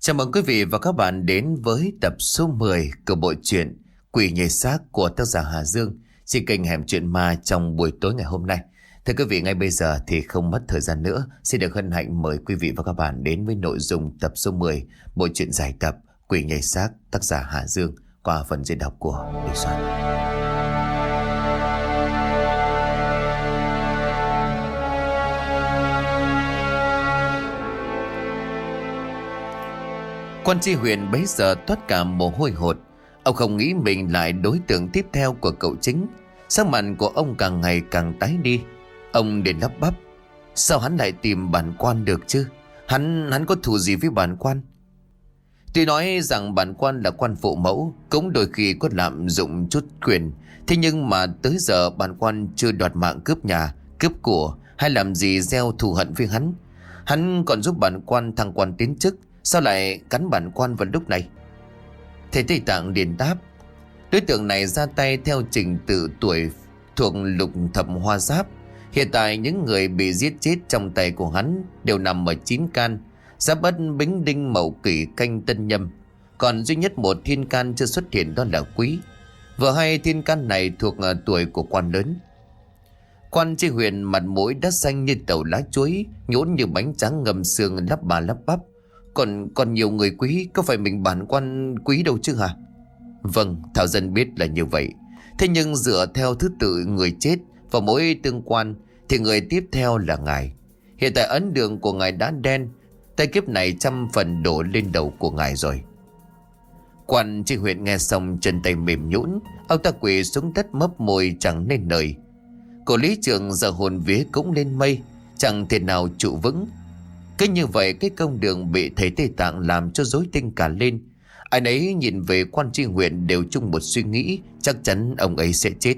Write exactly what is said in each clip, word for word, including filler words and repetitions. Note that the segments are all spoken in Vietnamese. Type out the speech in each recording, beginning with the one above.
Chào mừng quý vị và các bạn đến với tập số mười của bộ truyện Quỷ nhảy xác của tác giả Hà Dương trên kênh Hẻm Chuyện Ma trong buổi tối ngày hôm nay. Thưa quý vị, ngay bây giờ thì không mất thời gian nữa, xin được hân hạnh mời quý vị và các bạn đến với nội dung tập số mười bộ truyện dài tập Quỷ nhảy xác tác giả Hà Dương qua phần diễn đọc của Đình Soạn. Quan tri huyện bấy giờ toát cả mồ hôi hột. Ông không nghĩ mình lại đối tượng tiếp theo của cậu chính. Sắc mặt của ông càng ngày càng tái đi. Ông để lắp bắp: sao hắn lại tìm bản quan được chứ? Hắn hắn có thù gì với bản quan? Tuy nói rằng bản quan là quan phụ mẫu, cũng đôi khi có lạm dụng chút quyền, thế nhưng mà tới giờ bản quan chưa đoạt mạng cướp nhà, cướp của hay làm gì gieo thù hận với hắn. Hắn còn giúp bản quan thăng quan tiến chức, sao lại cắn bản quan vào lúc này? Thầy Tây Tạng liền đáp: đối tượng này ra tay theo trình tự tuổi thuộc lục thập hoa giáp. Hiện tại những người bị giết chết trong tay của hắn đều nằm ở chín can: Giáp Ất, Bính Đinh, Mậu Kỷ, Canh, Tân Nhâm. Còn duy nhất một thiên can chưa xuất hiện, đó là Quý. Vừa hay thiên can này thuộc tuổi của quan lớn. Quan tri huyện mặt mũi đã xanh như tàu lá chuối, nhũn như bánh tráng ngâm xương, lắp bà lắp bắp: Còn còn nhiều người quý, có phải mình bản quan quý đâu chứ hả? Vâng, Thảo dân biết là như vậy. Thế nhưng dựa theo thứ tự người chết và mỗi tương quan thì người tiếp theo là ngài. Hiện tại ấn đường của ngài đã đen, tay kiếp này trăm phần đổ lên đầu của ngài rồi. Quan tri huyện nghe xong chân tay mềm nhũn, ông ta quỳ xuống đất mấp môi chẳng nên lời. Cổ lý trường giờ hồn vía cũng lên mây, chẳng thể nào trụ vững. Cứ như vậy cái công đường bị thầy Tây Tạng làm cho rối tinh cả lên. Ai nấy nhìn về quan tri huyện đều chung một suy nghĩ, chắc chắn ông ấy sẽ chết.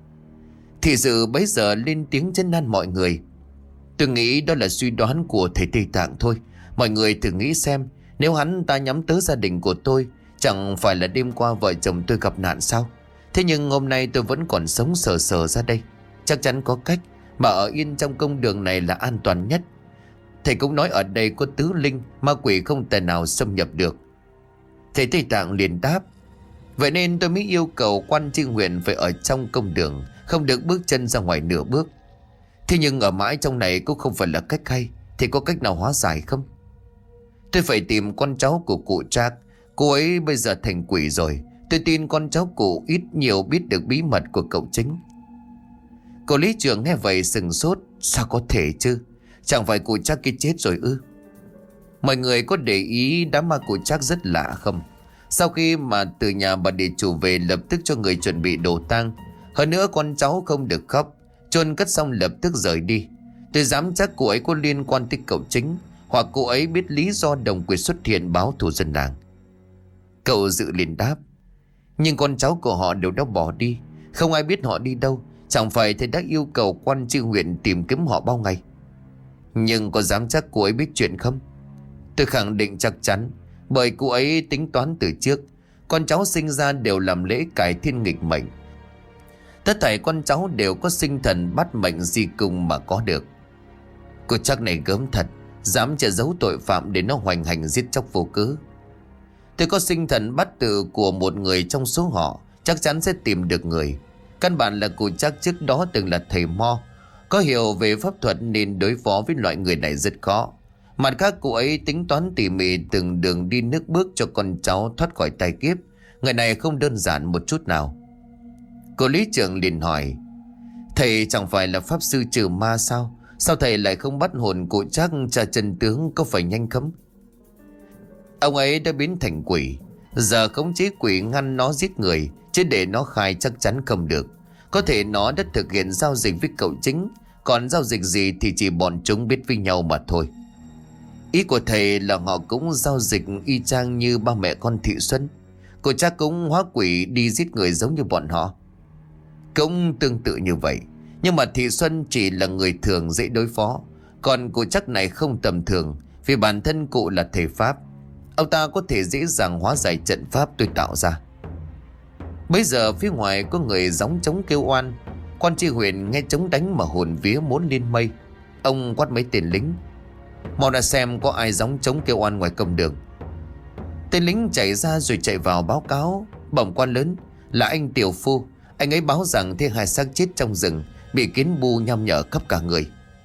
Thị sự bấy giờ lên tiếng trấn an mọi người: tôi nghĩ đó là suy đoán của thầy Tây Tạng thôi. Mọi người thử nghĩ xem, nếu hắn ta nhắm tới gia đình của tôi, chẳng phải là đêm qua vợ chồng tôi gặp nạn sao? Thế nhưng hôm nay tôi vẫn còn sống sờ sờ ra đây. Chắc chắn có cách mà ở yên trong công đường này là an toàn nhất. Thầy cũng nói ở đây có tứ linh, ma quỷ không thể nào xâm nhập được. Thầy Tây Tạng liền đáp: vậy nên tôi mới yêu cầu quan tri huyện phải ở trong công đường, không được bước chân ra ngoài nửa bước. Thế nhưng ở mãi trong này cũng không phải là cách hay. Thì có cách nào hóa giải không? Tôi phải tìm con cháu của cụ Trác. Cô ấy bây giờ thành quỷ rồi. Tôi tin con cháu cụ ít nhiều biết được bí mật của cậu chính. Cô lý trưởng nghe vậy sừng sốt: sao có thể chứ? Chẳng phải cụ Trác kia chết rồi ư? Mọi người có để ý đám ma cụ Trác rất lạ không? Sau khi mà từ nhà bà địa chủ về, lập tức cho người chuẩn bị đồ tang. Hơn nữa con cháu không được khóc, chôn cất xong lập tức rời đi. Tôi dám chắc cụ ấy có liên quan tới cậu chính, hoặc cụ ấy biết lý do đồng quỷ xuất hiện báo thù dân làng. Cậu Dự liền đáp: nhưng con cháu của họ đều đã bỏ đi, không ai biết họ đi đâu. Chẳng phải thầy đã yêu cầu quan tri huyện tìm kiếm họ bao ngày? Nhưng có dám chắc cô ấy biết chuyện không? Tôi khẳng định chắc chắn, bởi cô ấy tính toán từ trước. Con cháu sinh ra đều làm lễ cải thiên nghịch mệnh. Tất thảy con cháu đều có sinh thần bắt mệnh di cung mà có được. Cô chắc này gớm thật, dám che giấu tội phạm để nó hoành hành giết chóc vô cớ. Tôi có sinh thần bắt tự của một người trong số họ, chắc chắn sẽ tìm được người. Căn bản là cụ chắc trước đó từng là thầy mo, có hiểu về pháp thuật nên đối phó với loại người này rất khó. Mặt khác cụ ấy tính toán tỉ mỉ từng đường đi nước bước cho con cháu thoát khỏi tai kiếp. Người này không đơn giản một chút nào. Cô lý trưởng liền hỏi: thầy chẳng phải là pháp sư trừ ma sao? Sao thầy lại không bắt hồn cụ Trác tra chân tướng, có phải nhanh không? Ông ấy đã biến thành quỷ, giờ khống chế quỷ ngăn nó giết người, chứ để nó khai chắc chắn không được. Có thể nó đã thực hiện giao dịch với cậu chính, còn giao dịch gì thì chỉ bọn chúng biết với nhau mà thôi. Ý của thầy là họ cũng giao dịch y chang như ba mẹ con Thị Xuân. Cô Trác cũng hóa quỷ đi giết người giống như bọn họ. Cũng tương tự như vậy, nhưng mà Thị Xuân chỉ là người thường dễ đối phó, còn cô Trác này không tầm thường, vì bản thân cụ là thầy pháp. Ông ta có thể dễ dàng hóa giải trận pháp tôi tạo ra. Bây giờ phía ngoài có người gióng trống kêu oan. Quan tri huyện nghe trống đánh mà hồn vía muốn lên mây. Ông quát mấy tên lính: mau ra xem có ai gióng trống kêu oan ngoài công đường. Tên lính chạy ra rồi chạy vào báo cáo. Bẩm quan lớn, là anh Tiểu Phu. Anh ấy báo rằng thấy hai xác chết trong rừng, bị kiến bu nhăm nhở khắp cả người.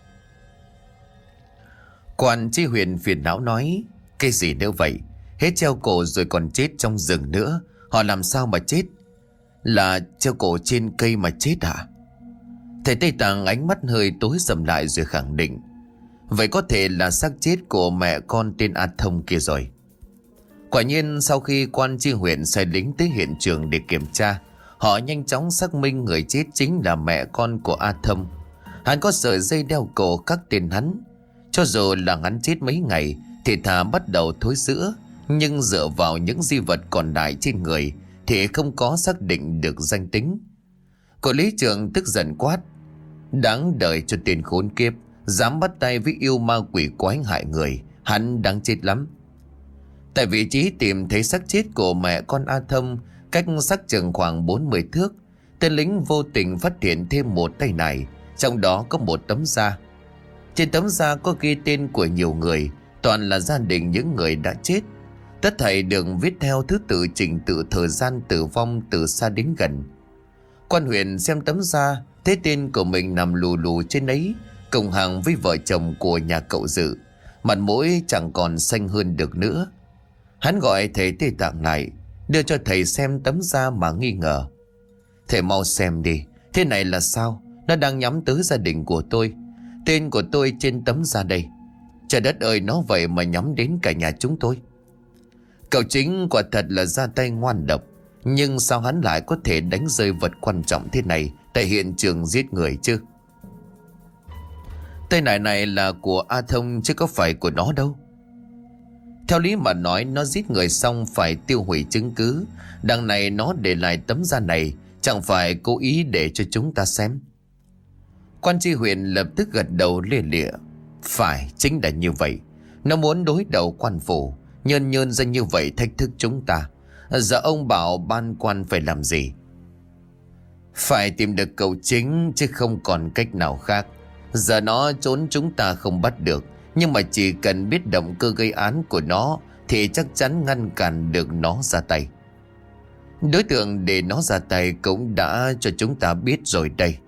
Quan tri huyện phiền não nói: cái gì nữa vậy? Hết treo cổ rồi còn chết trong rừng nữa, họ làm sao mà chết? Là treo cổ trên cây mà chết à? Thầy Tây Tạng ánh mắt hơi tối sầm lại rồi khẳng định: vậy có thể là xác chết của mẹ con tên A Thông kia rồi. Quả nhiên sau khi quan tri huyện sai lính tới hiện trường để kiểm tra, họ nhanh chóng xác minh người chết chính là mẹ con của A Thông. Hắn có sợi dây đeo cổ các tên hắn. Cho dù là hắn chết mấy ngày thì thà bắt đầu thối rữa, nhưng dựa vào những di vật còn lại trên người thì không có xác định được danh tính. Cô lý trưởng tức giận quát: đáng đời cho tên khốn kiếp, dám bắt tay với yêu ma quỷ quái hại người, hắn đáng chết lắm. Tại vị trí tìm thấy xác chết của mẹ con A Thông, cách xác chừng khoảng bốn mươi thước, tên lính vô tình phát hiện thêm một tay nải, trong đó có một tấm da. Trên tấm da có ghi tên của nhiều người, toàn là gia đình những người đã chết. Tất thảy được viết theo thứ tự trình tự thời gian tử vong từ xa đến gần. Quan huyện xem tấm da, thấy tên của mình nằm lù lù trên ấy, cùng hàng với vợ chồng của nhà cậu Dự, mặt mũi chẳng còn xanh hơn được nữa. Hắn gọi thầy Tây Tạng lại, đưa cho thầy xem tấm da mà nghi ngờ. Thầy mau xem đi, thế này là sao? Nó đang nhắm tới gia đình của tôi. Tên của tôi trên tấm da đây. Trời đất ơi, nó vậy mà nhắm đến cả nhà chúng tôi. Cậu Chính quả thật là ra tay ngoan độc, nhưng sao hắn lại có thể đánh rơi vật quan trọng thế này tại hiện trường giết người chứ? Tay nải này là của A Thông chứ có phải của nó đâu. Theo lý mà nói, nó giết người xong phải tiêu hủy chứng cứ. Đằng này nó để lại tấm da này, chẳng phải cố ý để cho chúng ta xem. Quan tri huyện lập tức gật đầu lia lịa: phải, chính là như vậy. Nó muốn đối đầu quan phủ, nhơn nhơn ra như vậy thách thức chúng ta. Giờ ông bảo ban quan phải làm gì? Phải tìm được cậu Chính chứ không còn cách nào khác. Giờ nó trốn chúng ta không bắt được, nhưng mà chỉ cần biết động cơ gây án của nó thì chắc chắn ngăn cản được nó ra tay. Đối tượng để nó ra tay cũng đã cho chúng ta biết rồi đây.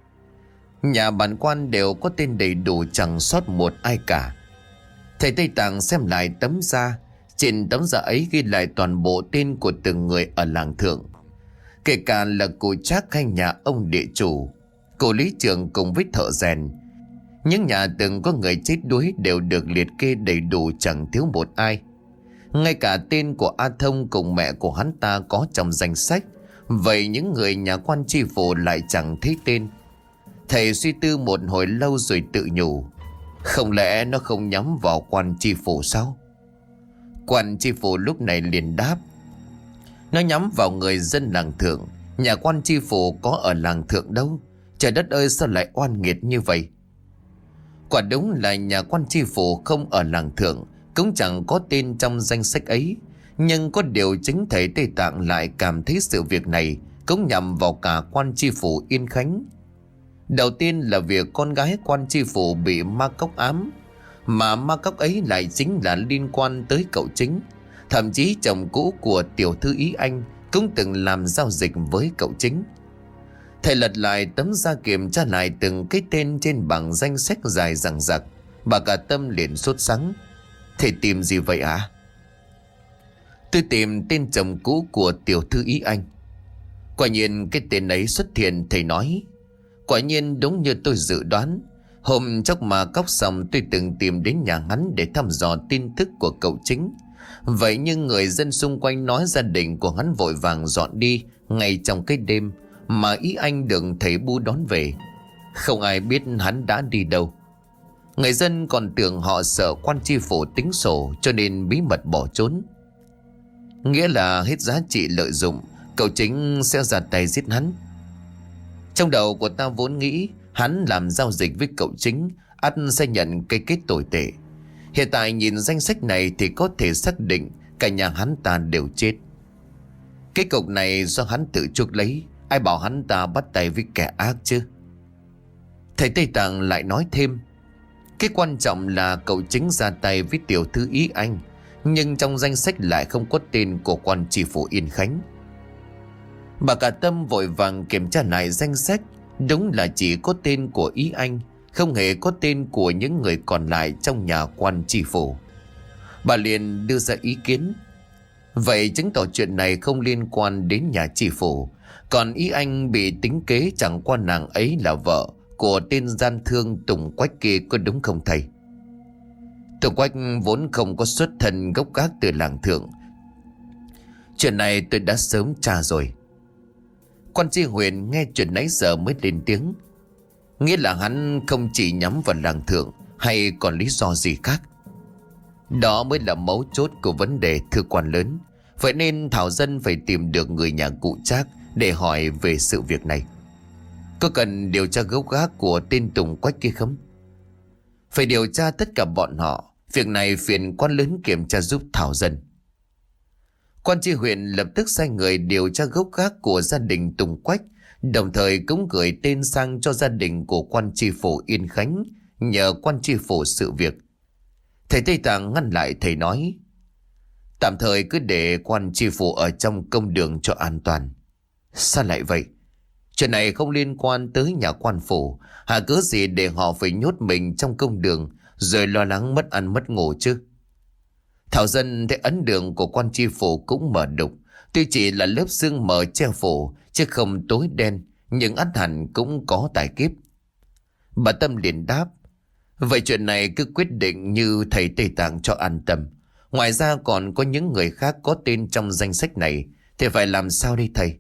Nhà bản quan đều có tên đầy đủ, chẳng sót một ai cả. Thầy Tây Tạng xem lại tấm da. Trên tấm da ấy ghi lại toàn bộ tên của từng người ở làng Thượng, kể cả là cụ Trác hay nhà ông địa chủ, cụ lý trưởng cùng với thợ rèn. Những nhà từng có người chết đuối đều được liệt kê đầy đủ, chẳng thiếu một ai. Ngay cả tên của A Thông cùng mẹ của hắn ta có trong danh sách. Vậy những người nhà quan tri phủ lại chẳng thấy tên. Thầy suy tư một hồi lâu rồi tự nhủ: không lẽ nó không nhắm vào quan tri phủ sao? Quan tri phủ lúc này liền đáp: nó nhắm vào người dân làng Thượng. Nhà quan tri phủ có ở làng Thượng đâu. Trời đất ơi, sao lại oan nghiệt như vậy? Quả đúng là nhà quan tri phủ không ở làng Thượng, cũng chẳng có tên trong danh sách ấy. Nhưng có điều chính thầy Tây Tạng lại cảm thấy sự việc này cũng nhằm vào cả quan tri phủ Yên Khánh. Đầu tiên là việc con gái quan tri phủ bị ma cốc ám, mà ma cốc ấy lại chính là liên quan tới cậu Chính. Thậm chí chồng cũ của tiểu thư Ý Anh cũng từng làm giao dịch với cậu Chính. Thầy lật lại tấm da kiểm tra lại từng cái tên trên bảng danh sách dài dằng dặc. Bà cả Tâm liền sốt sắng: thầy tìm gì vậy ạ? À? Tôi tìm tên chồng cũ của tiểu thư Ý Anh. Quả nhiên cái tên ấy xuất hiện, thầy nói. Quả nhiên đúng như tôi dự đoán. Hôm chốc mà cóc xong tôi từng tìm đến nhà hắn để thăm dò tin tức của cậu Chính. Vậy nhưng người dân xung quanh nói gia đình của hắn vội vàng dọn đi ngay trong cái đêm mà Ý Anh được thầy Bu đón về. Không ai biết hắn đã đi đâu. Người dân còn tưởng họ sợ quan tri phủ tính sổ cho nên bí mật bỏ trốn. Nghĩa là hết giá trị lợi dụng, cậu Chính sẽ ra tay giết hắn. Trong đầu của ta vốn nghĩ hắn làm giao dịch với cậu Chính, ắt sẽ nhận cái kết tồi tệ. Hiện tại nhìn danh sách này thì có thể xác định cả nhà hắn ta đều chết. Cái cục này do hắn tự chuốc lấy, ai bảo hắn ta bắt tay với kẻ ác chứ? Thầy Tây Tạng lại nói thêm: cái quan trọng là cậu Chính ra tay với tiểu thư Ý Anh, nhưng trong danh sách lại không có tên của quan tri phủ Yên Khánh. Bà cả Tâm vội vàng kiểm tra lại danh sách. Đúng là chỉ có tên của ý anh, không hề có tên của những người còn lại trong nhà quan tri phủ. Bà liền đưa ra ý kiến. Vậy chứng tỏ chuyện này không liên quan đến nhà tri phủ. Còn ý anh bị tính kế chẳng qua nàng ấy là vợ của tên gian thương Tùng Quách kia, có đúng không thầy? Tùng Quách vốn không có xuất thân gốc gác từ làng Thượng. Chuyện này tôi đã sớm tra rồi. Quan tri huyện nghe chuyện nãy giờ mới lên tiếng. Nghĩa là hắn không chỉ nhắm vào làng Thượng, hay còn lý do gì khác? Đó mới là mấu chốt của vấn đề, thưa quan lớn. Vậy nên Thảo Dân phải tìm được người nhà cụ Trác để hỏi về sự việc này. Có cần điều tra gốc gác của tên Tùng Quách kia không? Phải điều tra tất cả bọn họ. Việc này phiền quan lớn kiểm tra giúp Thảo Dân. Quan tri huyện lập tức sai người điều tra gốc gác của gia đình Tùng Quách, đồng thời cũng gửi tên sang cho gia đình của quan tri phủ Yên Khánh nhờ quan tri phủ sự việc. Thầy Tây Tạng ngăn lại, thầy nói: tạm thời cứ để quan tri phủ ở trong công đường cho an toàn. Sao lại vậy? Chuyện này không liên quan tới nhà quan phủ, hà cớ gì để họ phải nhốt mình trong công đường rồi lo lắng mất ăn mất ngủ chứ? Thảo Dân thấy ấn đường của quan tri phủ cũng mờ đục, tuy chỉ là lớp sương mờ che phủ chứ không tối đen, nhưng ắt hẳn cũng có tài kiếp. Bà Tâm liền đáp: vậy chuyện này cứ quyết định như thầy Tây Tạng cho an tâm. Ngoài ra còn có những người khác có tên trong danh sách này, thì phải làm sao đây thầy?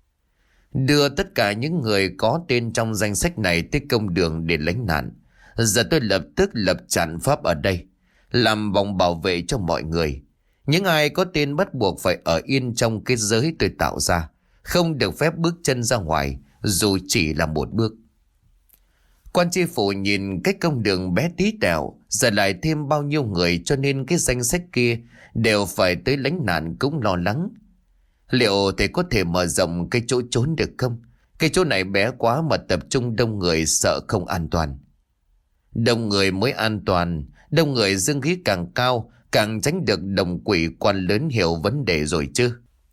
Đưa tất cả những người có tên trong danh sách này tới công đường để lánh nạn. Giờ tôi lập tức lập trạm pháp ở đây, làm vòng bảo vệ cho mọi người. Những ai có tên bắt buộc phải ở yên trong cái giới tôi tạo ra, không được phép bước chân ra ngoài, dù chỉ là một bước. Quan tri phủ nhìn cái công đường bé tí tẹo, giờ lại thêm bao nhiêu người, cho nên cái danh sách kia đều phải tới lánh nạn cũng lo lắng. Liệu thầy có thể mở rộng cái chỗ trốn được không? Cái chỗ này bé quá mà tập trung đông người sợ không an toàn. Đông người mới an toàn, đông người dương khí càng cao, càng tránh được đồng quỷ, quan lớn hiểu vấn đề rồi chứ.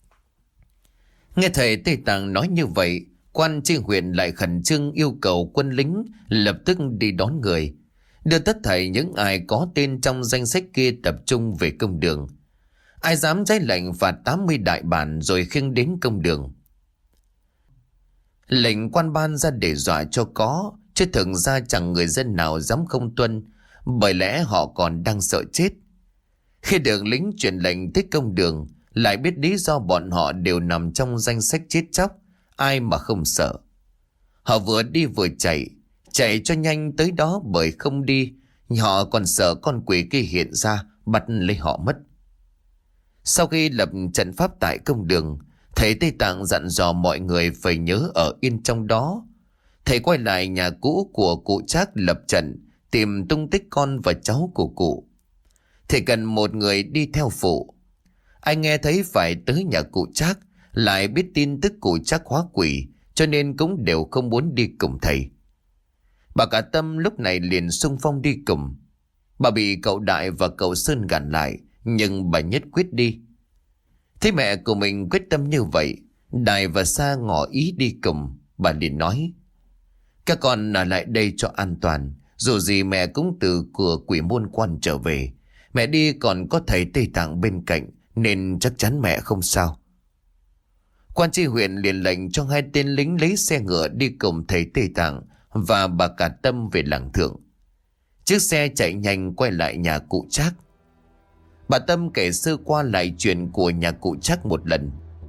Nghe thầy Tây Tạng nói như vậy, quan tri huyện lại khẩn trương yêu cầu quân lính lập tức đi đón người, đưa tất thảy những ai có tên trong danh sách kia tập trung về công đường. Ai dám trái lệnh phạt tám mươi đại bản rồi khiêng đến công đường. Lệnh quan ban ra để dọa cho có, chứ thực ra chẳng người dân nào dám không tuân, bởi lẽ họ còn đang sợ chết. Khi được lính truyền lệnh tới công đường, lại biết lý do bọn họ đều nằm trong danh sách chết chóc, ai mà không sợ. Họ vừa đi vừa chạy, chạy cho nhanh tới đó, bởi không đi họ còn sợ con quỷ kia hiện ra bắt lấy họ mất. Sau khi lập trận pháp tại công đường, thầy Tây Tạng dặn dò mọi người phải nhớ ở yên trong đó. Thầy quay lại nhà cũ của cụ Trác lập trận, tìm tung tích con và cháu của cụ. Thầy cần một người đi theo phụ. Ai nghe thấy phải tới nhà cụ Trác, lại biết tin tức cụ Trác hóa quỷ, cho nên cũng đều không muốn đi cùng thầy. Bà cả Tâm lúc này liền xung phong đi cùng. Bà bị cậu Đại và cậu Sơn gạt lại, nhưng bà nhất quyết đi. Thấy mẹ của mình quyết tâm như vậy, Đại và Sa ngỏ ý đi cùng. Bà liền nói: các con ở lại đây cho an toàn, dù gì mẹ cũng từ cửa quỷ môn quan trở về. Mẹ đi còn có thầy Tây Tạng bên cạnh, nên chắc chắn mẹ không sao. Quan tri huyện liền lệnh cho hai tên lính lấy xe ngựa đi cùng thầy Tây Tạng và bà cả Tâm về làng Thượng. Chiếc xe chạy nhanh quay lại nhà cụ Trác. Bà Tâm kể sơ qua lại chuyện của nhà cụ Trác một lần.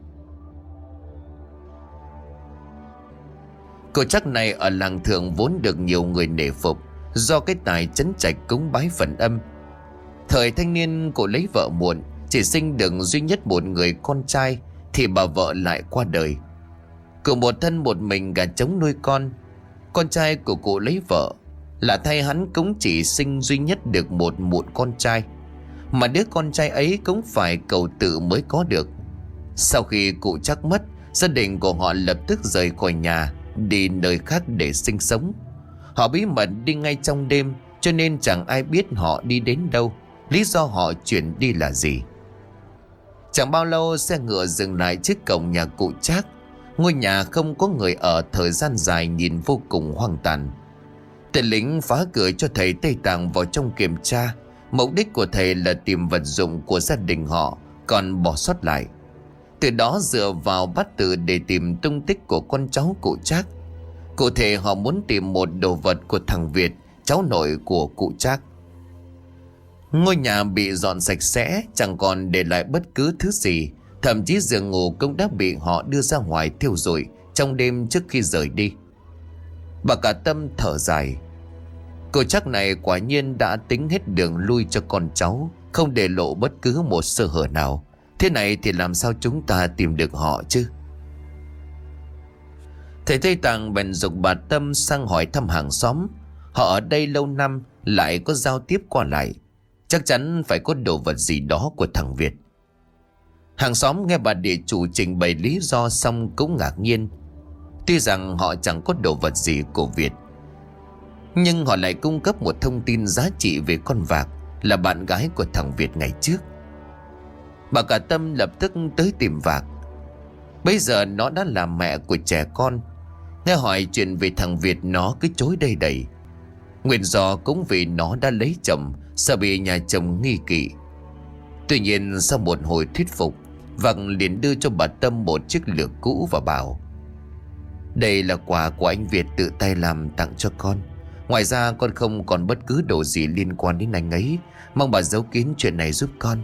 Cụ Trác này ở làng Thượng vốn được nhiều người nể phục, do cái tài trấn trạch cúng bái phần âm. Thời thanh niên cụ lấy vợ muộn, chỉ sinh được duy nhất một người con trai, thì bà vợ lại qua đời. Cụ một thân một mình gà trống nuôi con. Con trai của cụ lấy vợ, là thay hắn cũng chỉ sinh duy nhất được một mụn con trai, mà đứa con trai ấy cũng phải cầu tự mới có được. Sau khi cụ Trác mất, gia đình của họ lập tức rời khỏi nhà, đi nơi khác để sinh sống. Họ bí mật đi ngay trong đêm, cho nên chẳng ai biết họ đi đến đâu, lý do họ chuyển đi là gì. Chẳng bao lâu xe ngựa dừng lại trước cổng nhà cụ Trác. Ngôi nhà không có người ở, thời gian dài nhìn vô cùng hoang tàn. Tên lính phá cửa cho thầy Tây Tạng vào trong kiểm tra. Mục đích của thầy là tìm vật dụng của gia đình họ còn bỏ sót lại, từ đó dựa vào bát tự để tìm tung tích của con cháu cụ Trác. Cụ thể họ muốn tìm một đồ vật của thằng Việt, cháu nội của cụ Trác. Ngôi nhà bị dọn sạch sẽ, chẳng còn để lại bất cứ thứ gì. Thậm chí giường ngủ cũng đã bị họ đưa ra ngoài thiêu rụi trong đêm trước khi rời đi. Bà cả Tâm thở dài. Cô Trác này quả nhiên đã tính hết đường lui cho con cháu, không để lộ bất cứ một sơ hở nào. Thế này thì làm sao chúng ta tìm được họ chứ? Thầy Tây Tạng bèn giục bà Tâm sang hỏi thăm hàng xóm. Họ ở đây lâu năm, lại có giao tiếp qua lại, chắc chắn phải có đồ vật gì đó của thằng Việt. Hàng xóm nghe bà địa chủ trình bày lý do xong cũng ngạc nhiên. Tuy rằng họ chẳng có đồ vật gì của Việt, nhưng họ lại cung cấp một thông tin giá trị về con Vạc, là bạn gái của thằng Việt ngày trước. Bà cả Tâm lập tức tới tìm Vạc. Bây giờ nó đã là mẹ của trẻ con. Nghe hỏi chuyện về thằng Việt, nó cứ chối đầy đầy. Nguyên do cũng vì nó đã lấy chồng, sợ bị nhà chồng nghi kỵ. Tuy nhiên sau một hồi thuyết phục, Vạc liền đưa cho bà Tâm một chiếc lược cũ và bảo: đây là quà của anh Việt tự tay làm tặng cho con. Ngoài ra con không còn bất cứ đồ gì liên quan đến anh ấy. Mong bà giấu kín chuyện này giúp con.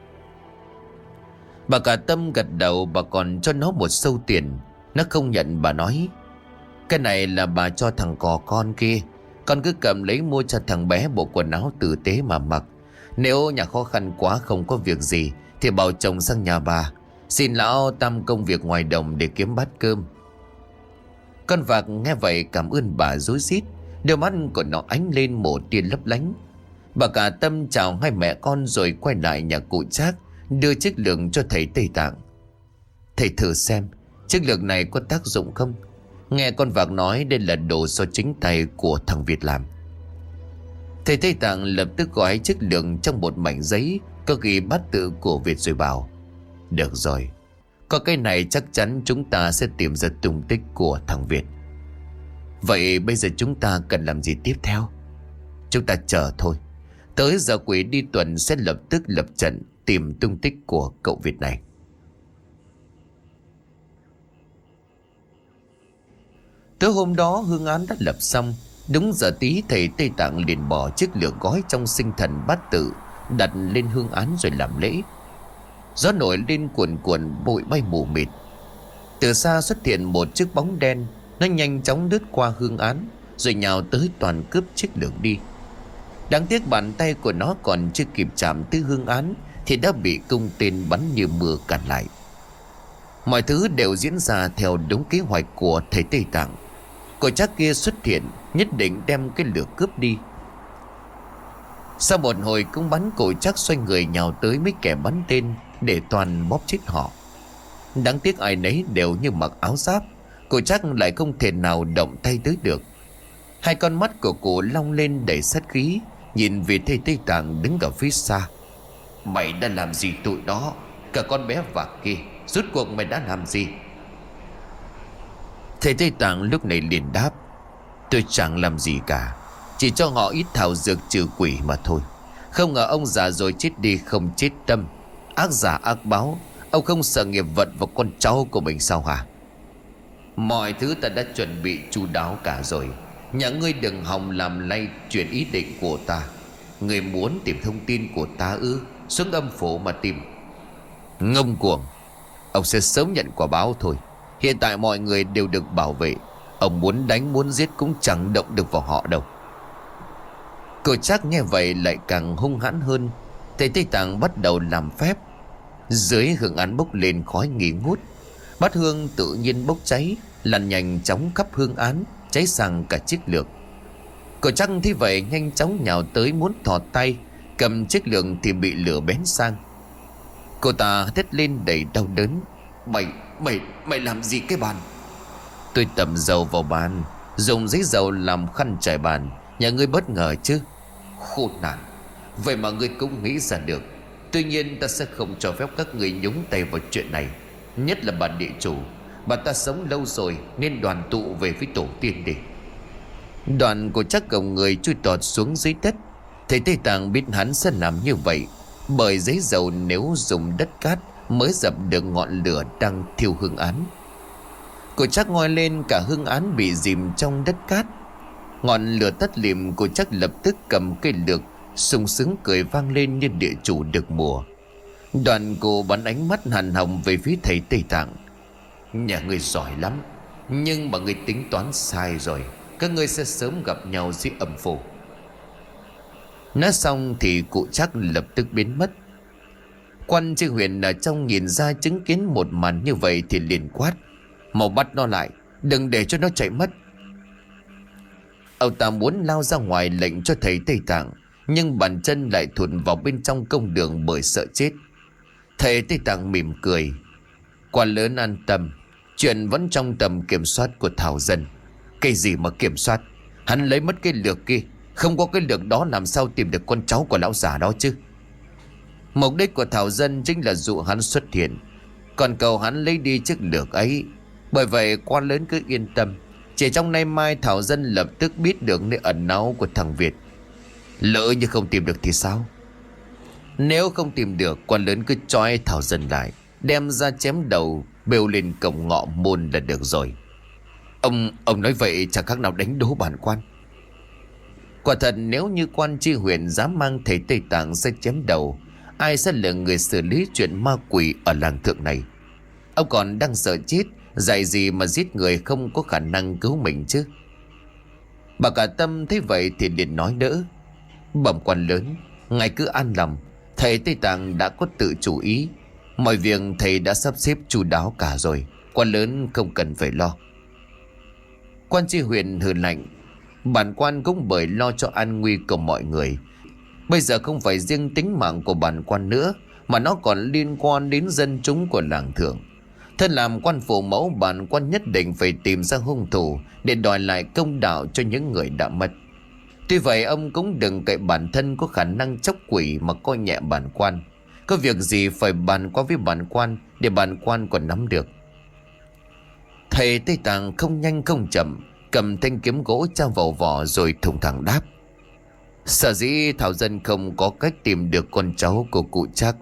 Bà cả Tâm gật đầu. Bà còn cho nó một xâu tiền. Nó không nhận. Bà nói: cái này là bà cho thằng cò con kia, con cứ cầm lấy mua cho thằng bé bộ quần áo tử tế mà mặc. Nếu nhà khó khăn quá không có việc gì thì bảo chồng sang nhà bà, xin lão Tam công việc ngoài đồng để kiếm bát cơm. Con Vạc nghe vậy cảm ơn bà rối rít. Đôi mắt của nó ánh lên một tia lấp lánh. Bà cả Tâm chào hai mẹ con rồi quay lại nhà cụ Trác, đưa chiếc lược cho thầy Tây Tạng. Thầy thử xem chiếc lược này có tác dụng không. Nghe con Vạc nói đây là đồ do chính tay của thằng Việt làm. Thầy Tây Tạng lập tức gói chiếc lược trong một mảnh giấy có ghi bát tự của Việt rồi bảo: được rồi, có cái này chắc chắn chúng ta sẽ tìm ra tung tích của thằng Việt. Vậy bây giờ chúng ta cần làm gì tiếp theo? Chúng ta chờ thôi. Tới giờ quỷ đi tuần sẽ lập tức lập trận tìm tung tích của cậu Việt này. Tới hôm đó hương án đã lập xong. Đúng giờ tí thầy Tây Tạng liền bỏ chiếc lược gói trong sinh thần bát tự đặt lên hương án rồi làm lễ. Gió nổi lên cuồn cuộn, bụi bay mù mịt. Từ xa xuất hiện một chiếc bóng đen. Nó nhanh chóng lướt qua hương án rồi nhào tới toàn cướp chiếc lược đi. Đáng tiếc bàn tay của nó còn chưa kịp chạm tới hương án thì đã bị cung tên bắn như mưa cản lại. Mọi thứ đều diễn ra theo đúng kế hoạch của thầy Tây Tạng. Cô Trác kia xuất hiện nhất định đem cái lược cướp đi. Sau một hồi cung bắn, cô Trác xoay người nhào tới mấy kẻ bắn tên để toàn bóp chết họ. Đáng tiếc ai nấy đều như mặc áo giáp. Cô Trác lại không thể nào động tay tới được. Hai con mắt của cô long lên đầy sát khí, nhìn về thầy Tây Tạng đứng ở phía xa. Mày đã làm gì tụi đó? Cả con bé Vạc kia, rốt cuộc mày đã làm gì? Thầy Tây Tạng lúc này liền đáp: tôi chẳng làm gì cả, chỉ cho họ ít thảo dược trừ quỷ mà thôi. Không ngờ ông già rồi chết đi không chết tâm. Ác giả ác báo. Ông không sợ nghiệp vận vào con cháu của mình sao hả? Mọi thứ ta đã chuẩn bị chu đáo cả rồi. Nhà ngươi đừng hòng làm lay chuyển ý định của ta. Ngươi muốn tìm thông tin của ta ư? Xuống âm phủ mà tìm. Ngông cuồng. Ông sẽ sớm nhận quả báo thôi. Hiện tại mọi người đều được bảo vệ. Ông muốn đánh muốn giết cũng chẳng động được vào họ đâu. Cô Trác nghe vậy lại càng hung hãn hơn. Thầy Tây Tạng bắt đầu làm phép. Dưới hương án bốc lên khói nghi ngút. Bát hương tự nhiên bốc cháy, lan nhanh chóng khắp hương án, cháy sang cả chiếc lược. Cô Trác thấy vậy nhanh chóng nhào tới muốn thò tay cầm chiếc lược thì bị lửa bén sang. Cô ta thét lên đầy đau đớn: Mày, mày, mày làm gì cái bàn? Tôi tẩm dầu vào bàn, dùng giấy dầu làm khăn trải bàn. Nhà ngươi bất ngờ chứ? Khốn nạn, Vậy mà ngươi cũng nghĩ ra được. Tuy nhiên ta sẽ không cho phép các người nhúng tay vào chuyện này. Nhất là bà địa chủ. Bà ta sống lâu rồi nên đoàn tụ về với tổ tiên đi. Đoàn của chắc gồng người chui tọt xuống dưới đất. Thầy Tây Tạng biết hắn sẽ làm như vậy, bởi giấy dầu nếu dùng đất cát mới dập được ngọn lửa đang thiêu hương án. Cô chắc ngoi lên, cả hương án bị dìm trong đất cát. Ngọn lửa tắt lìm, cô chắc lập tức cầm cây lược sung sướng cười vang lên như địa chủ được mùa. Đoàn cô bắn ánh mắt hằn hồng về phía thầy Tây Tạng. Nhà ngươi giỏi lắm, nhưng mà ngươi tính toán sai rồi. Các ngươi sẽ sớm gặp nhau dưới âm phủ. Nói xong thì cụ chắc lập tức biến mất. Quan tri huyện ở trong nhìn ra chứng kiến một màn như vậy thì liền quát: mau bắt nó lại, đừng để cho nó chạy mất. Ông ta muốn lao ra ngoài lệnh cho thầy Tây Tạng, nhưng bàn chân lại thụt vào bên trong công đường bởi sợ chết. Thầy Tây Tạng mỉm cười: quan lớn an tâm, chuyện vẫn trong tầm kiểm soát của Thảo Dân. Cái gì mà kiểm soát? Hắn lấy mất cái lược kia, không có cái lược đó làm sao tìm được con cháu của lão già đó chứ? Mục đích của Thảo Dân chính là dụ hắn xuất hiện, còn cầu hắn lấy đi chiếc lược ấy. Bởi vậy quan lớn cứ yên tâm, chỉ trong nay mai Thảo Dân lập tức biết được nơi ẩn náu của thằng Việt. Lỡ như không tìm được thì sao? Nếu không tìm được, quan lớn cứ trói Thảo Dân lại, đem ra chém đầu, bêu lên cổng ngọ môn là được rồi. Ông ông nói vậy chẳng khác nào đánh đố bản quan. Quả thật nếu như quan tri huyện dám mang thầy Tây Tạng ra chém đầu, ai sẽ là người xử lý chuyện ma quỷ ở làng thượng này? Ông còn đang sợ chết, dạy gì mà giết người không có khả năng cứu mình chứ? Bà Cả Tâm thấy vậy thì liền nói đỡ: bẩm quan lớn, ngài cứ an lòng, thầy Tây Tạng đã có tự chủ ý. Mọi việc thầy đã sắp xếp chu đáo cả rồi, quan lớn không cần phải lo. Quan tri huyện hừ lạnh: bản quan cũng bởi lo cho an nguy của mọi người. Bây giờ không phải riêng tính mạng của bản quan nữa, mà nó còn liên quan đến dân chúng của làng thượng. Thân làm quan phụ mẫu, bản quan nhất định phải tìm ra hung thủ để đòi lại công đạo cho những người đã mất. Tuy vậy ông cũng đừng cậy bản thân có khả năng chóc quỷ mà coi nhẹ bản quan. Có việc gì phải bàn qua với bản quan để bản quan còn nắm được. Thầy Tây Tạng không nhanh không chậm cầm thanh kiếm gỗ tra vào vỏ rồi thùng thẳng đáp: sở dĩ Thảo Dân không có cách tìm được con cháu của cụ Trác.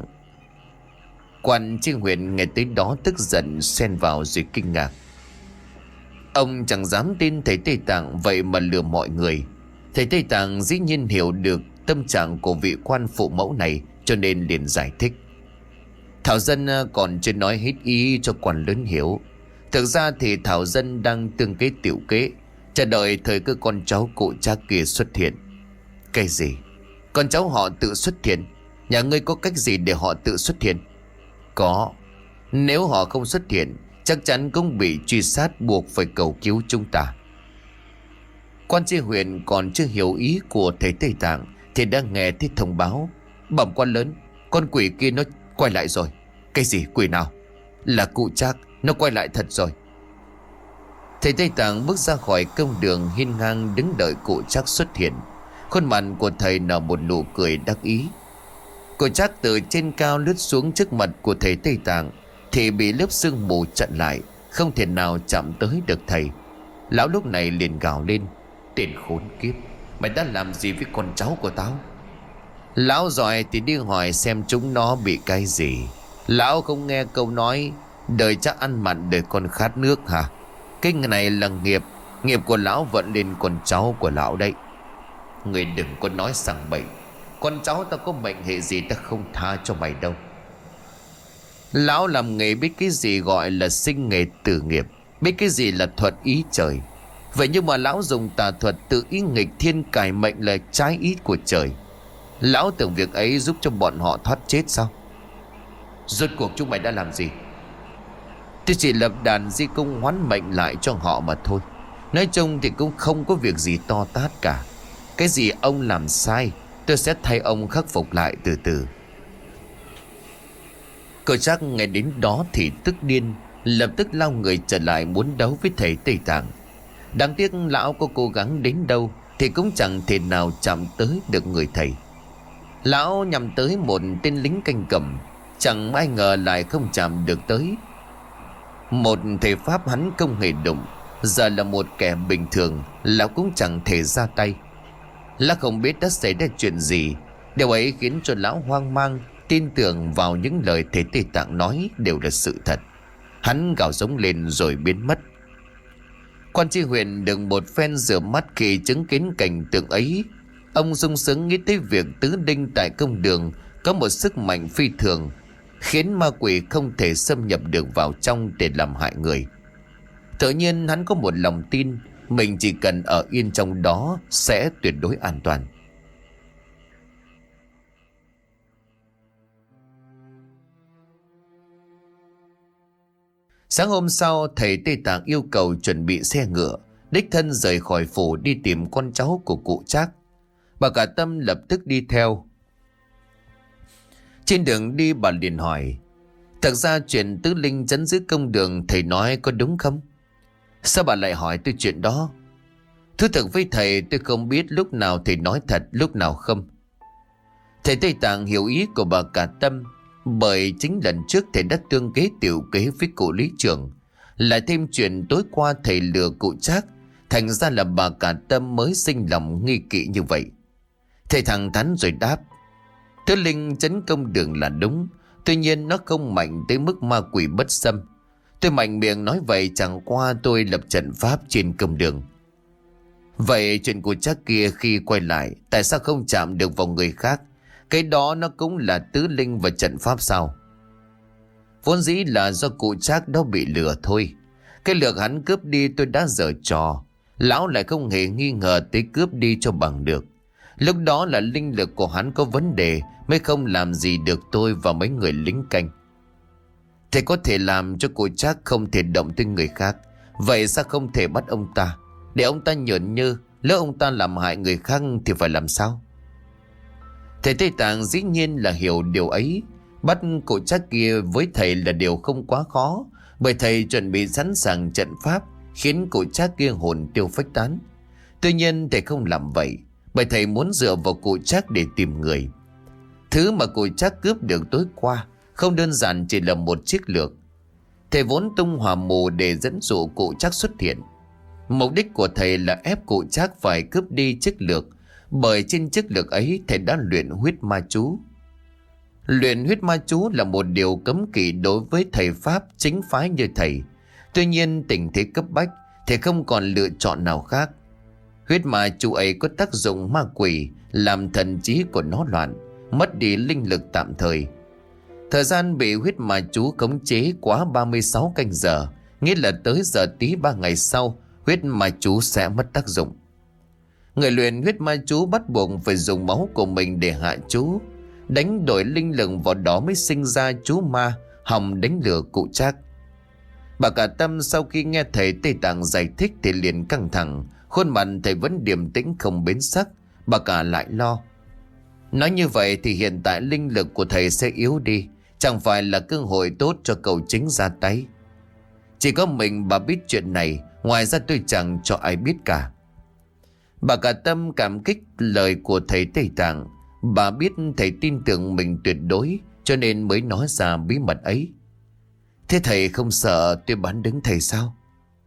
Quan tri huyện nghe tới đó tức giận xen vào rồi kinh ngạc. Ông chẳng dám tin thầy Tây Tạng vậy mà lừa mọi người. Thầy Tây Tạng dĩ nhiên hiểu được tâm trạng của vị quan phụ mẫu này, cho nên liền giải thích. Thảo Dân còn chưa nói hết ý cho quan lớn hiểu. Thực ra thì Thảo Dân đang tương kế tiểu kế, chờ đợi thời cơ con cháu cụ Trác kia xuất hiện. Cái gì? Con cháu họ tự xuất hiện? Nhà ngươi có cách gì để họ tự xuất hiện? Có. Nếu họ không xuất hiện, chắc chắn cũng bị truy sát, buộc phải cầu cứu chúng ta. Quan tri huyện còn chưa hiểu ý của thầy Tây Tạng thì đã nghe thấy thông báo: bẩm quan lớn, con quỷ kia nó quay lại rồi. Cái gì quỷ nào? Là cụ Trác, nó quay lại thật rồi. Thầy Tây Tạng bước ra khỏi công đường, hiên ngang đứng đợi cụ Trác xuất hiện. Khuôn mặt của thầy nở một nụ cười đắc ý. Cụ Trác từ trên cao lướt xuống trước mặt của thầy Tây Tạng thì bị lớp sương mù chặn lại, không thể nào chạm tới được thầy. Lão lúc này liền gào lên: tên khốn kiếp, mày đã làm gì với con cháu của tao? Lão giỏi thì đi hỏi xem chúng nó bị cái gì. Lão không nghe câu nói đời chắc ăn mặn đời con khát nước hả? Cái này là nghiệp, nghiệp của lão vận lên con cháu của lão đấy. Người đừng có nói sằng bậy, con cháu ta có mệnh hệ gì ta không tha cho mày đâu. Lão làm nghề biết cái gì gọi là sinh nghề tử nghiệp, biết cái gì là thuật ý trời. Vậy nhưng mà lão dùng tà thuật tự ý nghịch thiên cải mệnh là trái ý của trời. Lão tưởng việc ấy giúp cho bọn họ thoát chết sao? Rốt cuộc chúng mày đã làm gì? Tôi chỉ lập đàn di công hoán mệnh lại cho họ mà thôi. Nói chung thì cũng không có việc gì to tát cả. Cái gì ông làm sai tôi sẽ thay ông khắc phục lại từ từ. Cậu Trác nghe đến đó thì tức điên, lập tức lao người trở lại muốn đấu với thầy Tây Tạng. Đáng tiếc lão có cố gắng đến đâu thì cũng chẳng thể nào chạm tới được người thầy. Lão nhằm tới một tên lính canh cầm, chẳng ai ngờ lại không chạm được tới. Một thể pháp hắn không hề đụng, giờ là một kẻ bình thường, lão cũng chẳng thể ra tay. Lão không biết đã xảy ra chuyện gì. Điều ấy khiến cho lão hoang mang, tin tưởng vào những lời thầy Tây Tạng nói đều là sự thật. Hắn gào giống lên rồi biến mất. Quan tri huyện đừng một phen rửa mắt khi chứng kiến cảnh tượng ấy. Ông sung sướng nghĩ tới việc tứ đinh tại công đường có một sức mạnh phi thường, khiến ma quỷ không thể xâm nhập được vào trong để làm hại người. Tự nhiên hắn có một lòng tin mình chỉ cần ở yên trong đó sẽ tuyệt đối an toàn. Sáng hôm sau, thầy Tây Tạng yêu cầu chuẩn bị xe ngựa, đích thân rời khỏi phủ đi tìm con cháu của cụ Trác. Bà Cả Tâm lập tức đi theo. Trên đường đi bà liền hỏi: thật ra chuyện tứ linh chấn giữ công đường thầy nói có đúng không? Sao bà lại hỏi tôi chuyện đó? Thú thật với thầy, tôi không biết lúc nào thầy nói thật, lúc nào không. Thầy Tây Tạng hiểu ý của bà Cả Tâm, bởi chính lần trước thầy đã tương kế tiểu kế với cụ lý trưởng, lại thêm chuyện tối qua thầy lừa cụ Trác, thành ra là bà Cả Tâm mới sinh lòng nghi kỵ như vậy. Thầy thẳng thắn rồi đáp: tứ linh chấn công đường là đúng, tuy nhiên nó không mạnh tới mức ma quỷ bất xâm. Tôi mạnh miệng nói vậy chẳng qua tôi lập trận pháp trên công đường. Vậy chuyện của Trác kia khi quay lại, tại sao không chạm được vào người khác? Cái đó nó cũng là tứ linh và trận pháp sao? Vốn dĩ là do cụ Trác đó bị lừa thôi. Cái lược hắn cướp đi tôi đã giở trò, lão lại không hề nghi ngờ tới cướp đi cho bằng được. Lúc đó là linh lực của hắn có vấn đề, mới không làm gì được tôi và mấy người lính canh. Thầy có thể làm cho cụ Trác không thể động tới người khác, vậy sao không thể bắt ông ta, để ông ta nhởn nhơ, lỡ ông ta làm hại người khác thì phải làm sao? Thầy Tây Tạng dĩ nhiên là hiểu điều ấy. Bắt cụ Trác kia với thầy là điều không quá khó, bởi thầy chuẩn bị sẵn sàng trận pháp khiến cụ Trác kia hồn tiêu phách tán. Tuy nhiên thầy không làm vậy, bởi thầy muốn dựa vào cụ Trác để tìm người. Thứ mà cụ Trác cướp được tối qua không đơn giản chỉ là một chiếc lược. Thầy vốn tung hỏa mù để dẫn dụ cụ Trác xuất hiện. Mục đích của thầy là ép cụ Trác phải cướp đi chiếc lược, bởi trên chiếc lược ấy thầy đã luyện huyết ma chú. Luyện huyết ma chú là một điều cấm kỵ đối với thầy pháp chính phái như thầy. Tuy nhiên tình thế cấp bách, thầy không còn lựa chọn nào khác. Huyết ma chú ấy có tác dụng ma quỷ, làm thần trí của nó loạn, mất đi linh lực tạm thời. Thời gian bị huyết ma chú khống chế quá ba mươi sáu canh giờ, nghĩa là tới giờ tí ba ngày sau, huyết ma chú sẽ mất tác dụng. Người luyện huyết ma chú bắt buộc phải dùng máu của mình để hạ chú, đánh đổi linh lực vào đó mới sinh ra chú ma hòng đánh lừa cụ Trác. Bà Cả Tâm sau khi nghe thầy Tây Tạng giải thích thì liền căng thẳng, khuôn mặt thầy vẫn điềm tĩnh không biến sắc. Bà Cả lại lo: nói như vậy thì hiện tại linh lực của thầy sẽ yếu đi, chẳng phải là cơ hội tốt cho cậu chính ra tay. Chỉ có mình bà biết chuyện này, ngoài ra tôi chẳng cho ai biết cả. Bà Cả Tâm cảm kích lời của thầy Tây Tạng. Bà biết thầy tin tưởng mình tuyệt đối, cho nên mới nói ra bí mật ấy. Thế thầy không sợ tôi bán đứng thầy sao?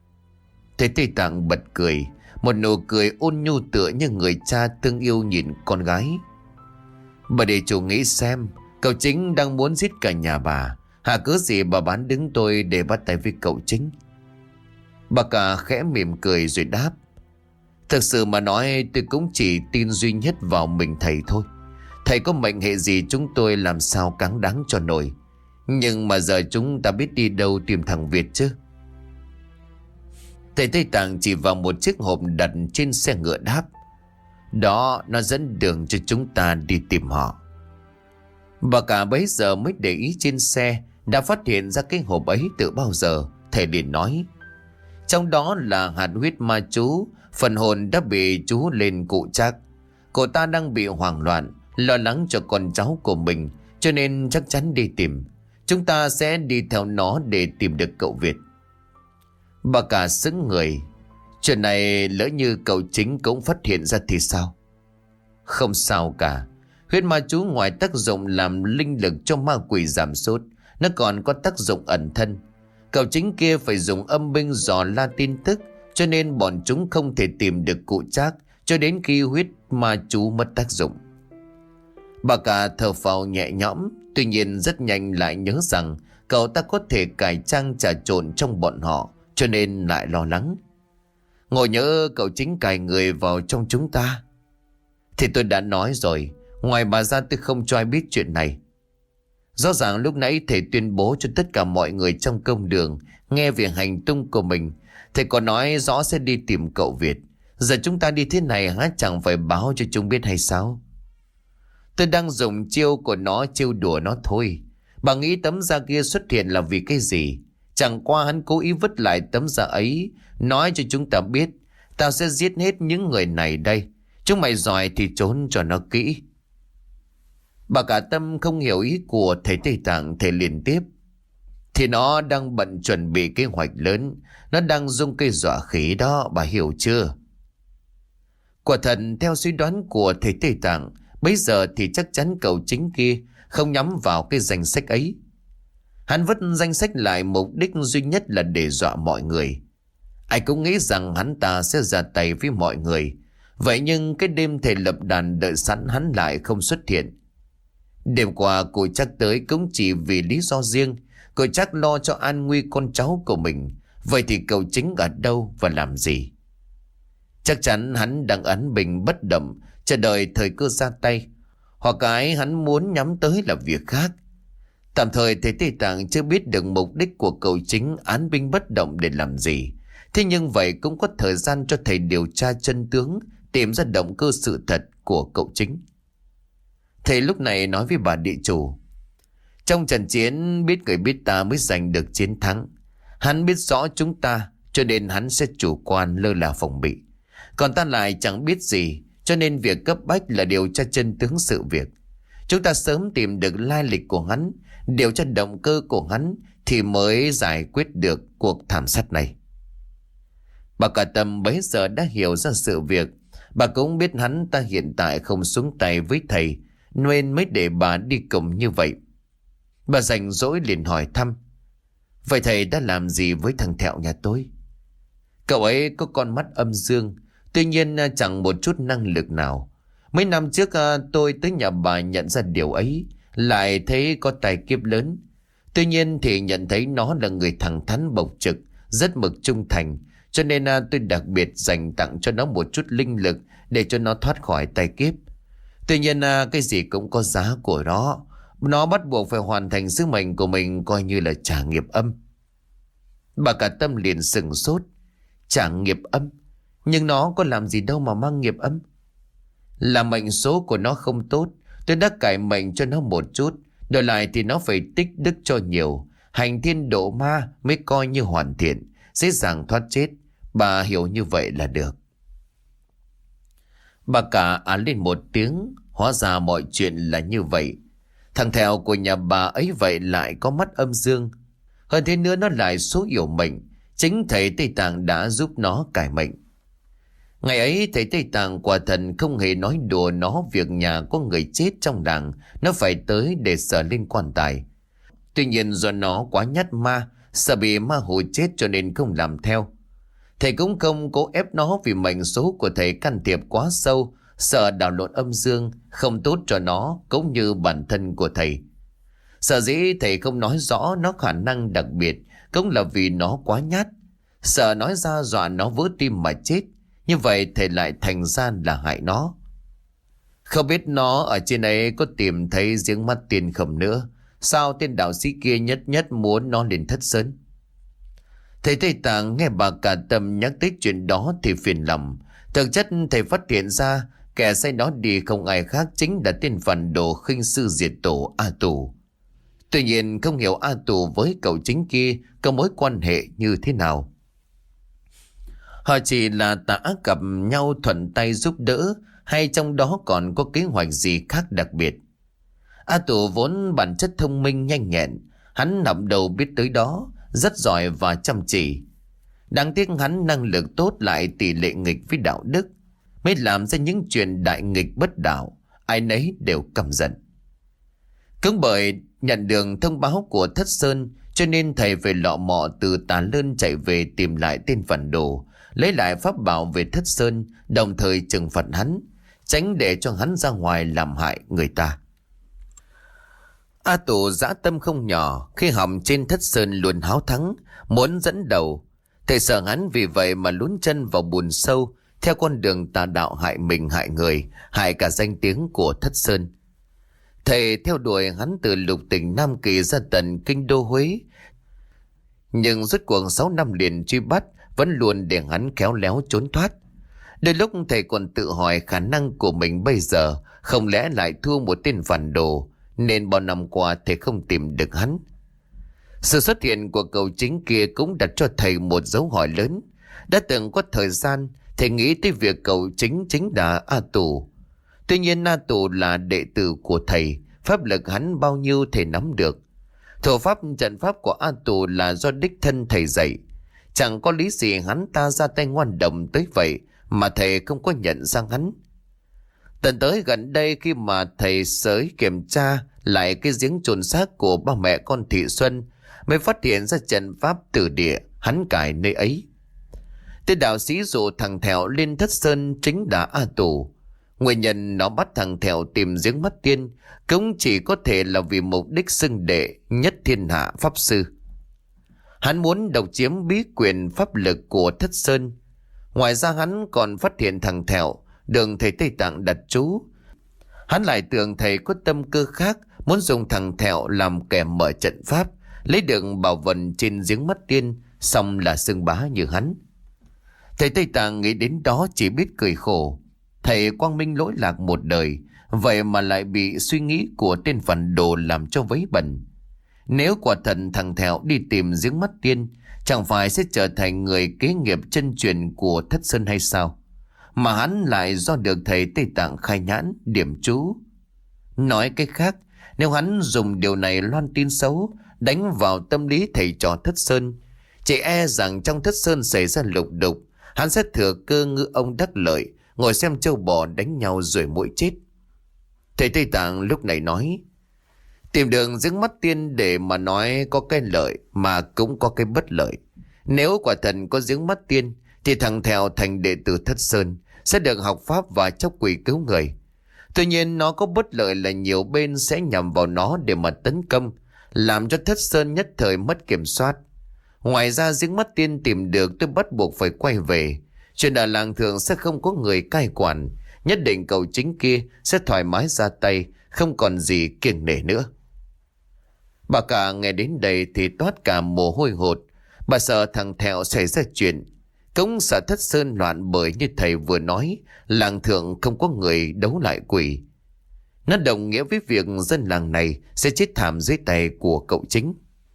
Thầy Tây Tạng bật cười, một nụ cười ôn nhu tựa như người cha thương yêu nhìn con gái. Bà để chủ nghĩ xem, cậu chính đang muốn giết cả nhà bà, hả cớ gì bà bán đứng tôi để bắt tay với cậu chính? Bà Cả khẽ mỉm cười rồi đáp: thực sự mà nói tôi cũng chỉ tin duy nhất vào mình thầy thôi. Thầy có mệnh hệ gì chúng tôi làm sao cáng đáng cho nổi. Nhưng mà giờ chúng ta biết đi đâu tìm thằng Việt chứ? Thầy Tây Tạng chỉ vào một chiếc hộp đặt trên xe ngựa đáp: đó, nó dẫn đường cho chúng ta đi tìm họ. Bà Cả bấy giờ mới để ý trên xe đã phát hiện ra cái hộp ấy từ bao giờ. Thầy liền nói: trong đó là hạt huyết ma chú, phần hồn đã bị chú lên cụ Trác. Cô ta đang bị hoảng loạn, lo lắng cho con cháu của mình, cho nên chắc chắn đi tìm. Chúng ta sẽ đi theo nó để tìm được cậu Việt. Bà Cả sững người. Chuyện này lỡ như cậu chính cũng phát hiện ra thì sao? Không sao cả. Huyết ma chú ngoài tác dụng làm linh lực cho ma quỷ giảm sút, nó còn có tác dụng ẩn thân. Cậu chính kia phải dùng âm binh dò la tin tức, cho nên bọn chúng không thể tìm được cụ Trác cho đến khi huyết ma chú mất tác dụng. Bà cả thở phào nhẹ nhõm, tuy nhiên rất nhanh lại nhớ rằng cậu ta có thể cải trang trà trộn trong bọn họ, cho nên lại lo lắng. Ngồi nhớ cậu chính cài người vào trong chúng ta. Thì tôi đã nói rồi, ngoài bà ra tôi không cho ai biết chuyện này. Rõ ràng lúc nãy thầy tuyên bố cho tất cả mọi người trong công đường nghe về hành tung của mình. Thầy còn nói rõ sẽ đi tìm cậu Việt. Giờ chúng ta đi thế này hả, chẳng phải báo cho chúng biết hay sao? Tôi đang dùng chiêu của nó trêu đùa nó thôi. Bà nghĩ tấm da kia xuất hiện là vì cái gì? Chẳng qua hắn cố ý vứt lại tấm da ấy, nói cho chúng ta biết tao sẽ giết hết những người này đây. Chúng mày giỏi thì trốn cho nó kỹ. Bà cả Tâm không hiểu ý của thầy Tây Tạng, thầy liền tiếp. Thì nó đang bận chuẩn bị kế hoạch lớn. Nó đang dùng cây dọa khí đó, bà hiểu chưa? Quả thật theo suy đoán của thầy Tây Tạng, bây giờ thì chắc chắn cậu chính kia không nhắm vào cái danh sách ấy. Hắn vứt danh sách lại mục đích duy nhất là để dọa mọi người. Ai cũng nghĩ rằng hắn ta sẽ ra tay với mọi người. Vậy nhưng cái đêm thầy lập đàn đợi sẵn hắn lại không xuất hiện. Đêm qua cô chắc tới cũng chỉ vì lý do riêng. Cô chắc lo cho an nguy con cháu của mình. Vậy thì cậu chính ở đâu và làm gì? Chắc chắn hắn đang ấn bình bất động, chờ đợi thời cơ ra tay. Hoặc cái hắn muốn nhắm tới là việc khác. Tạm thời thầy Tây Tạng chưa biết được mục đích của cậu chính án binh bất động để làm gì. Thế nhưng vậy cũng có thời gian cho thầy điều tra chân tướng, tìm ra động cơ sự thật của cậu chính. Thầy lúc này nói với bà địa chủ. Trong trận chiến biết người biết ta mới giành được chiến thắng. Hắn biết rõ chúng ta, cho nên hắn sẽ chủ quan lơ là phòng bị. Còn ta lại chẳng biết gì, cho nên việc cấp bách là điều tra chân tướng sự việc. Chúng ta sớm tìm được lai lịch của hắn, điều tra động cơ của hắn, thì mới giải quyết được cuộc thảm sát này. Bà cả Tâm bấy giờ đã hiểu ra sự việc. Bà cũng biết hắn ta hiện tại không xuống tay với thầy, nên mới để bà đi cùng như vậy. Bà rảnh rỗi liền hỏi thăm. Vậy thầy đã làm gì với thằng Thẹo nhà tôi? Cậu ấy có con mắt âm dương, tuy nhiên chẳng một chút năng lực nào. Mấy năm trước tôi tới nhà bà nhận ra điều ấy, lại thấy có tài kiếp lớn. Tuy nhiên thì nhận thấy nó là người thẳng thắn bộc trực, rất mực trung thành, cho nên tôi đặc biệt dành tặng cho nó một chút linh lực để cho nó thoát khỏi tai kiếp. Tuy nhiên cái gì cũng có giá của nó. Nó bắt buộc phải hoàn thành sứ mệnh của mình, coi như là trả nghiệp âm. Bà cả Tâm liền sừng sốt. Trả nghiệp âm? Nhưng nó có làm gì đâu mà mang nghiệp âm? Là mệnh số của nó không tốt, tôi đã cải mệnh cho nó một chút. Đổi lại thì nó phải tích đức cho nhiều, hành thiên độ ma mới coi như hoàn thiện, dễ dàng thoát chết. Bà hiểu như vậy là được. Bà cả án lên một tiếng. Hóa ra mọi chuyện là như vậy. Thằng Thẹo của nhà bà ấy vậy lại có mắt âm dương. Hơn thế nữa nó lại số yểu mệnh. Chính thầy Tây Tạng đã giúp nó cải mệnh. Ngày ấy thầy Tây Tạng quả thần không hề nói đùa nó việc nhà có người chết trong làng nó phải tới để sờ lên quan tài. Tuy nhiên do nó quá nhát ma, sợ bị ma hù chết cho nên không làm theo. Thầy cũng không cố ép nó vì mệnh số của thầy can thiệp quá sâu, sợ đảo lộn âm dương không tốt cho nó cũng như bản thân của thầy. Sở dĩ thầy không nói rõ nó khả năng đặc biệt cũng là vì nó quá nhát, sợ nói ra dọa nó vỡ tim mà chết. Như vậy thầy lại thành ra là hại nó. Không biết nó ở trên ấy có tìm thấy giếng mắt tiền không nữa. Sao tên đạo sĩ kia nhất nhất muốn nó lên thất sơn? Thầy Tây Tạng nghe bà cả Tâm nhắc tới chuyện đó thì phiền lòng. Thực chất thầy phát hiện ra kẻ say nó đi không ai khác chính là tên phản đồ khinh sư diệt tổ A Tù. Tuy nhiên không hiểu A Tù với cậu chính kia có mối quan hệ như thế nào. Họ chỉ là tà ác gặp nhau thuận tay giúp đỡ, hay trong đó còn có kế hoạch gì khác đặc biệt. A Tù vốn bản chất thông minh nhanh nhẹn, hắn nằm đầu biết tới đó, rất giỏi và chăm chỉ. Đáng tiếc hắn năng lực tốt lại tỷ lệ nghịch với đạo đức, mới làm ra những chuyện đại nghịch bất đạo. ai nấy đều căm giận. Cũng bởi nhận được thông báo của Thất Sơn, cho nên thầy về lọ mọ từ Tà Lơn chạy về tìm lại tên phản đồ, lấy lại pháp bảo về Thất Sơn, đồng thời trừng phạt hắn, tránh để cho hắn ra ngoài làm hại người ta. A Tù dã tâm không nhỏ, khi hòm trên Thất Sơn luôn háo thắng, muốn dẫn đầu. Thầy sợ hắn vì vậy mà lún chân vào bùn sâu, theo con đường tà đạo hại mình hại người, hại cả danh tiếng của Thất Sơn. Thầy theo đuổi hắn từ lục tỉnh Nam Kỳ ra tận kinh đô Huế, nhưng rốt cuộc sáu năm liền truy bắt vẫn luôn để hắn khéo léo trốn thoát. Đôi lúc thầy còn tự hỏi khả năng của mình bây giờ không lẽ lại thua một tên phản đồ, nên bao năm qua thầy không tìm được hắn. Sự xuất hiện của cậu chính kia cũng đặt cho thầy một dấu hỏi lớn. Đã từng có thời gian thầy nghĩ tới việc cậu chính chính là A Tù. Tuy nhiên A Tù là đệ tử của thầy, pháp lực hắn bao nhiêu thầy nắm được. Thủ pháp trận pháp của A Tù là do đích thân thầy dạy. Chẳng có lý gì hắn ta ra tay ngoan độc tới vậy mà thầy không có nhận ra hắn. Tận tới gần đây khi mà thầy sới kiểm tra lại cái giếng chôn xác của ba mẹ con Thị Xuân, mới phát hiện ra trận pháp tử địa hắn cài nơi ấy. Tên đạo sĩ dụ thằng Thẹo lên Thất Sơn chính là A Tù. Nguyên nhân nó bắt thằng Thẹo tìm giếng mắt tiên cũng chỉ có thể là vì mục đích xưng đệ nhất thiên hạ pháp sư. Hắn muốn độc chiếm bí quyền pháp lực của Thất Sơn. Ngoài ra hắn còn phát hiện thằng Thẹo đường thầy Tây Tạng đặt chú. Hắn lại tưởng thầy có tâm cơ khác, muốn dùng thằng Thẹo làm kẻ mở trận pháp, lấy được bảo vật trên giếng mắt tiên, xong là xưng bá như hắn. Thầy Tây Tạng nghĩ đến đó chỉ biết cười khổ. Thầy quang minh lỗi lạc một đời, vậy mà lại bị suy nghĩ của tên phản đồ làm cho vấy bẩn. Nếu quả thật thằng Thẹo đi tìm giếng mắt tiên, chẳng phải sẽ trở thành người kế nghiệp chân truyền của Thất Sơn hay sao? Mà hắn lại do được thầy Tây Tạng khai nhãn, điểm chú. Nói cách khác, nếu hắn dùng điều này loan tin xấu, đánh vào tâm lý thầy trò Thất Sơn, chỉ e rằng trong Thất Sơn xảy ra lục đục, hắn sẽ thừa cơ ngư ông đắc lợi, ngồi xem trâu bò đánh nhau rồi mỗi chết. Thầy Tây Tạng lúc này nói, tìm đường giếng mắt tiên để mà nói có cái lợi mà cũng có cái bất lợi. Nếu quả thật có giếng mắt tiên thì thằng Thẹo thành đệ tử Thất Sơn, sẽ được học pháp và chóc quỷ cứu người. Tuy nhiên nó có bất lợi là nhiều bên sẽ nhằm vào nó để mà tấn công, làm cho Thất Sơn nhất thời mất kiểm soát. Ngoài ra giếng mắt tiên tìm được tôi bắt buộc phải quay về. Chuyện ở làng thường sẽ không có người cai quản, nhất định cậu chính kia sẽ thoải mái ra tay, không còn gì kiêng nể nữa. Bà cả nghe đến đây thì toát cả mồ hôi hột. Bà sợ thằng Thẹo xảy ra chuyện, cũng sợ Thất Sơn loạn, bởi như thầy vừa nói, làng thượng không có người đấu lại quỷ. Nó đồng nghĩa với việc dân làng này sẽ chết thảm dưới tay của cậu chính.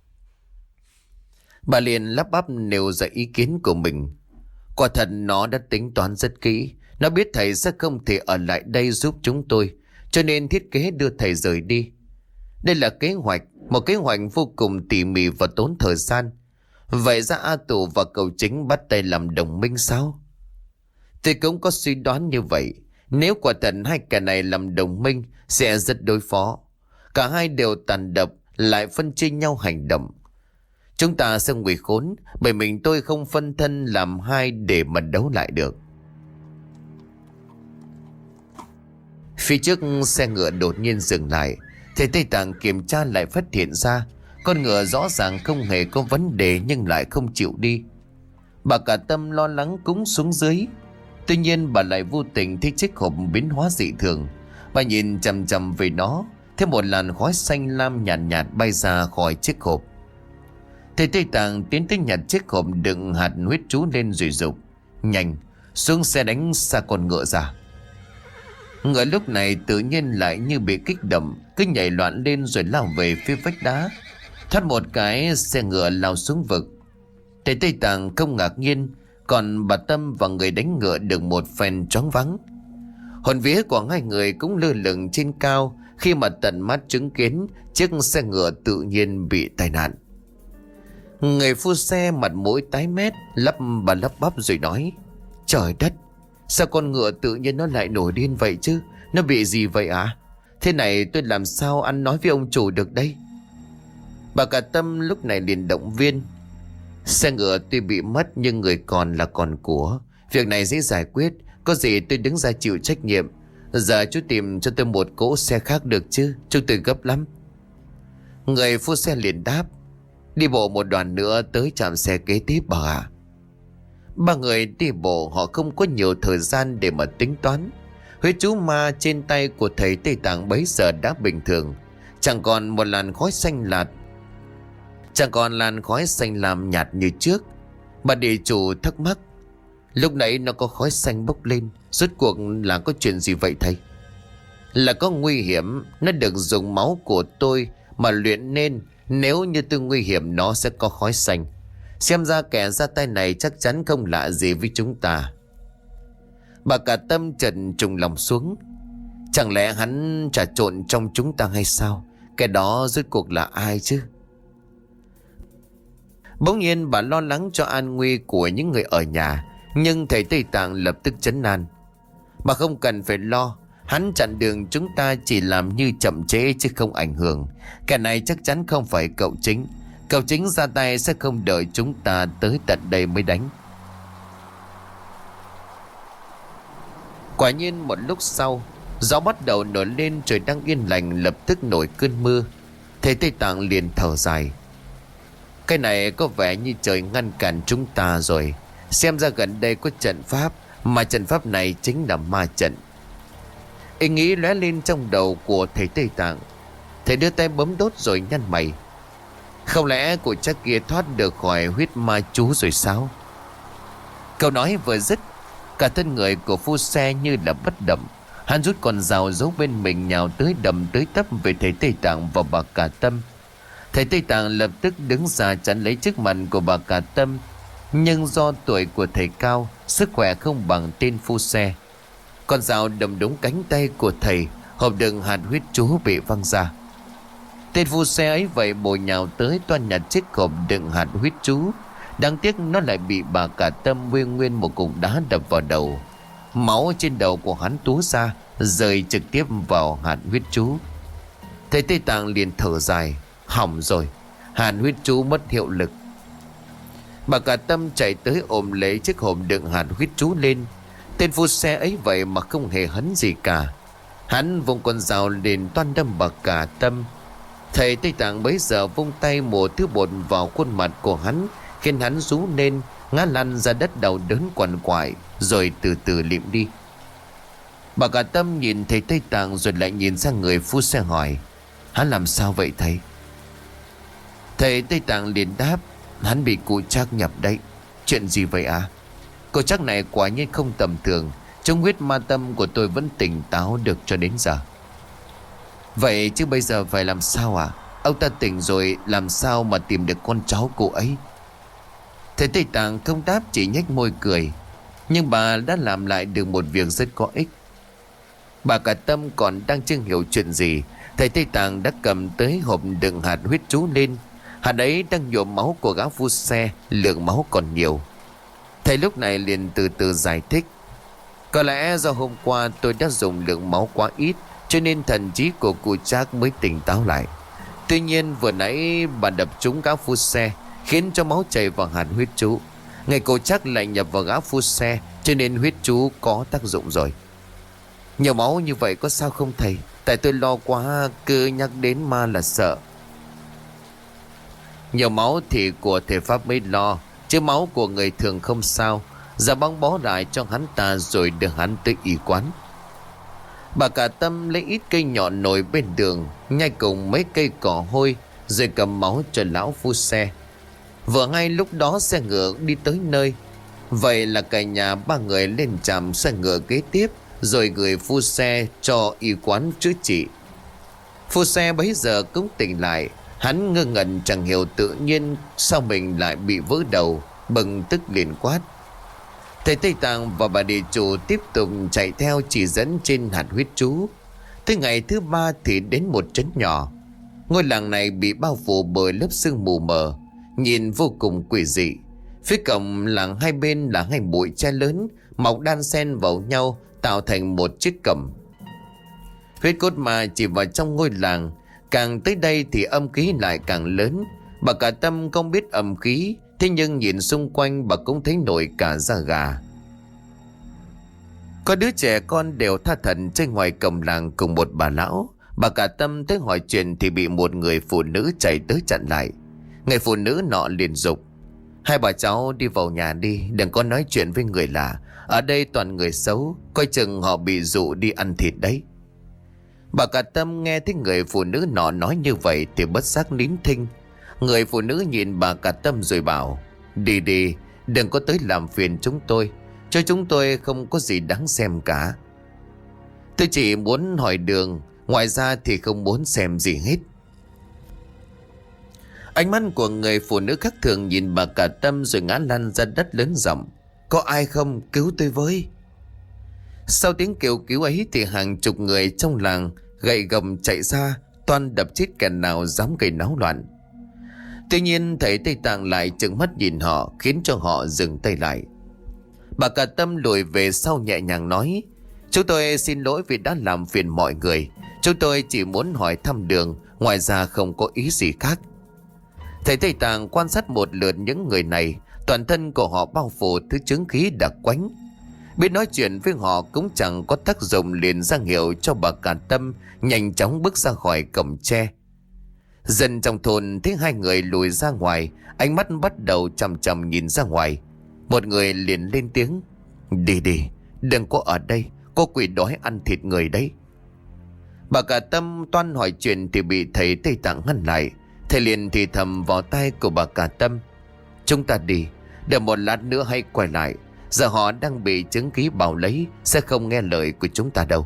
Bà liền lắp bắp nêu ra ý kiến của mình. Quả thật nó đã tính toán rất kỹ. Nó biết thầy sẽ không thể ở lại đây giúp chúng tôi, cho nên thiết kế đưa thầy rời đi. Đây là kế hoạch, một kế hoạch vô cùng tỉ mỉ và tốn thời gian. Vậy ra A Tù và cậu chính bắt tay làm đồng minh sao? Tôi cũng có suy đoán như vậy. Nếu quả thật hai kẻ này làm đồng minh sẽ rất đối phó. Cả hai đều tàn độc, lại phân chia nhau hành động. Chúng ta sẽ nguy khốn, bởi mình tôi không phân thân làm hai để mà đấu lại được. Phía trước xe ngựa đột nhiên dừng lại. Thầy Tây Tạng kiểm tra lại phát hiện ra con ngựa rõ ràng không hề có vấn đề, nhưng lại không chịu đi. Bà cả tâm lo lắng cúng xuống dưới. Tuy nhiên bà lại vô tình thấy chiếc hộp biến hóa dị thường. Bà nhìn chằm chằm về nó, thấy một làn khói xanh lam nhạt nhạt bay ra khỏi chiếc hộp. Thầy Tây Tạng tiến tới nhặt chiếc hộp đựng hạt huyết chú lên rồi dục: nhanh, xuống xe đánh xa con ngựa ra. Ngựa lúc này tự nhiên lại như bị kích động, cứ nhảy loạn lên rồi lao về phía vách đá. Thoát một cái, xe ngựa lao xuống vực. Thầy Tây Tạng không ngạc nhiên, còn bà Tâm và người đánh ngựa được một phen choáng váng. Hồn vía của hai người cũng lơ lửng trên cao khi mà tận mắt chứng kiến chiếc xe ngựa tự nhiên bị tai nạn. Người phu xe mặt mũi tái mét, lắp bà lắp bắp rồi nói: trời đất, sao con ngựa tự nhiên nó lại nổi điên vậy chứ? Nó bị gì vậy ạ? Thế này tôi làm sao ăn nói với ông chủ được đây? Bà cả Tâm lúc này liền động viên. Xe ngựa tuy bị mất nhưng người còn là còn của. Việc này dễ giải quyết. Có gì tôi đứng ra chịu trách nhiệm. Giờ chú tìm cho tôi một cỗ xe khác được chứ? Chúng tôi gấp lắm. Người phu xe liền đáp. Đi bộ một đoạn nữa tới trạm xe kế tiếp bà ạ. Ba người đi bộ họ không có nhiều thời gian để mà tính toán. Huyết chú ma trên tay của thầy Tây Tạng bấy giờ đã bình thường. Chẳng còn một làn khói xanh lạt Chẳng còn làn khói xanh lam nhạt như trước. Bà địa chủ thắc mắc. Lúc nãy nó có khói xanh bốc lên, rốt cuộc là có chuyện gì vậy thầy? Là có nguy hiểm. Nó được dùng máu của tôi mà luyện nên. Nếu như tôi nguy hiểm nó sẽ có khói xanh. Xem ra kẻ ra tay này chắc chắn không lạ gì với chúng ta. Bà cả Tâm trần trùng lòng xuống. Chẳng lẽ hắn trà trộn trong chúng ta hay sao? Cái đó rốt cuộc là ai chứ? Bỗng nhiên bà lo lắng cho an nguy của những người ở nhà. Nhưng thầy Tây Tạng lập tức trấn an. Bà không cần phải lo. Hắn chặn đường chúng ta chỉ làm như chậm trễ chứ không ảnh hưởng. Kẻ này chắc chắn không phải cậu Chính. Cậu Chính ra tay sẽ không đợi chúng ta tới tận đây mới đánh. Quả nhiên một lúc sau, gió bắt đầu nổi lên, trời đang yên lành lập tức nổi cơn mưa. Thầy Tây Tạng liền thở dài. Cái này có vẻ như trời ngăn cản chúng ta rồi. Xem ra gần đây có trận pháp, mà trận pháp này chính là ma trận. Ý nghĩ lóe lên trong đầu của thầy Tây Tạng. Thầy đưa tay bấm đốt rồi nhăn mày. Không lẽ cụ chắc kia thoát được khỏi huyết ma chú rồi sao? Câu nói vừa dứt, cả thân người của phu xe như là bất động. Hắn rút con dao giấu bên mình nhào tới đầm tới tấp về thầy Tây Tạng và bà cả Tâm. Thầy Tây Tạng lập tức đứng ra chắn lấy trước mặt của bà cả Tâm. Nhưng do tuổi của thầy cao, sức khỏe không bằng tên phu xe. Con dao đâm đúng cánh tay của thầy, hộp đựng hạt huyết chú bị văng ra. Tên phu xe ấy vậy bổ nhào tới toan nhặt chiếc hộp đựng hạt huyết chú. Đáng tiếc nó lại bị bà cả Tâm nguyên nguyên một cục đá đập vào đầu. Máu trên đầu của hắn túa ra, rơi trực tiếp vào hạt huyết chú. Thầy Tây Tạng liền thở dài. Hỏng rồi, hạt huyết chú mất hiệu lực. Bà cả Tâm chạy tới ôm lấy chiếc hộp đựng hạt huyết chú lên. Tên phu xe ấy vậy mà không hề hấn gì cả. Hắn vung con dao lên toan đâm bà cả Tâm. Thầy Tây Tạng bấy giờ vung tay một thứ bột vào khuôn mặt của hắn, khiến hắn rú lên, ngã lăn ra đất đau đớn quằn quại, rồi từ từ lịm đi. Bà cả Tâm nhìn thầy Tây Tạng rồi lại nhìn sang người phu xe hỏi. Hắn làm sao vậy thầy? Thầy Tây Tạng liền đáp. Hắn bị cụ Trác nhập đấy. Chuyện gì vậy à? Cô Trác này quả nhiên không tầm thường. Trong huyết ma tâm của tôi vẫn tỉnh táo được cho đến giờ. Vậy chứ bây giờ phải làm sao à? Ông ta tỉnh rồi làm sao mà tìm được con cháu cụ ấy? Thầy Tây Tạng không đáp, chỉ nhếch môi cười. Nhưng bà đã làm lại được một việc rất có ích. Bà cả Tâm còn đang chưa hiểu chuyện gì, thầy Tây Tạng đã cầm tới hộp đựng hạt huyết chú lên. Hạt ấy đang nhuộm máu của gã phu xe, lượng máu còn nhiều. Thầy lúc này liền từ từ giải thích. Có lẽ do hôm qua tôi đã dùng lượng máu quá ít, cho nên thần trí của cụ Trác mới tỉnh táo lại. Tuy nhiên vừa nãy bà đập trúng gã phu xe, khiến cho máu chảy vào hạt huyết chú. Ngày cụ Trác lại nhập vào gã phu xe, cho nên huyết chú có tác dụng rồi. Nhiều máu như vậy có sao không thầy? Tại tôi lo quá, cứ nhắc đến ma là sợ. Nhiều máu thì của thể pháp mới lo, chứ máu của người thường không sao. Giờ băng bó lại cho hắn ta rồi đưa hắn tới y quán. Bà cả Tâm lấy ít cây nhọn nổi bên đường, nhai cùng mấy cây cỏ hôi, rồi cầm máu cho lão phu xe. Vừa ngay lúc đó xe ngựa đi tới nơi. Vậy là cả nhà ba người lên trạm xe ngựa kế tiếp, rồi gửi phu xe cho y quán chữa trị. Phu xe bấy giờ cũng tỉnh lại. Hắn ngơ ngẩn chẳng hiểu tự nhiên sao mình lại bị vỡ đầu, bừng tức liền quát. Thầy Tây Tạng và bà địa chủ tiếp tục chạy theo chỉ dẫn trên hạt huyết chú. Tới ngày thứ ba thì đến một trấn nhỏ. Ngôi làng này bị bao phủ bởi lớp sương mù mờ, nhìn vô cùng quỷ dị. Phía cổng làng hai bên là hai bụi tre lớn mọc đan xen vào nhau, tạo thành một chiếc cẩm. Huyết cốt ma chỉ vào trong ngôi làng. Càng tới đây thì âm khí lại càng lớn. Bà cả Tâm không biết âm khí, thế nhưng nhìn xung quanh bà cũng thấy nổi cả da gà. Có đứa trẻ con đều tha thẩn chơi ngoài cổng làng cùng một bà lão. Bà cả Tâm tới hỏi chuyện thì bị một người phụ nữ chạy tới chặn lại. Người phụ nữ nọ liền dục: hai bà cháu đi vào nhà đi, đừng có nói chuyện với người lạ. Ở đây toàn người xấu, coi chừng họ bị dụ đi ăn thịt đấy. Bà cả Tâm nghe thấy người phụ nữ nọ nói như vậy thì bất giác nín thinh. Người phụ nữ nhìn bà cả Tâm rồi bảo: đi đi, đừng có tới làm phiền chúng tôi. Cho chúng tôi không có gì đáng xem cả. Tôi chỉ muốn hỏi đường, ngoài ra thì không muốn xem gì hết. Ánh mắt của người phụ nữ khác thường nhìn bà cả Tâm rồi ngã lăn ra đất lớn giọng: có ai không, cứu tôi với. Sau tiếng kêu cứu ấy thì hàng chục người trong làng gậy gầm chạy ra, toan đập chết kẻ nào dám gây náo loạn. Tuy nhiên thầy Tây Tạng lại trừng mắt nhìn họ, khiến cho họ dừng tay lại. Bà cả Tâm lùi về sau nhẹ nhàng nói: chúng tôi xin lỗi vì đã làm phiền mọi người. Chúng tôi chỉ muốn hỏi thăm đường, ngoài ra không có ý gì khác. Thầy Tây Tạng quan sát một lượt những người này. Toàn thân của họ bao phủ thứ chứng khí đặc quánh. Biết nói chuyện với họ cũng chẳng có tác dụng, liền ra hiệu cho bà cả Tâm nhanh chóng bước ra khỏi cổng tre. Dân trong thôn thấy hai người lùi ra ngoài, ánh mắt bắt đầu chằm chằm nhìn ra ngoài. Một người liền lên tiếng: đi đi, đừng có ở đây, có quỷ đói ăn thịt người đấy. Bà cả Tâm toan hỏi chuyện thì bị thầy Tây Tạng ngăn lại. Thầy liền thì thầm vào tai của bà cả Tâm: chúng ta đi, để một lát nữa hãy quay lại. Giờ họ đang bị chứng khí bào lấy, sẽ không nghe lời của chúng ta đâu.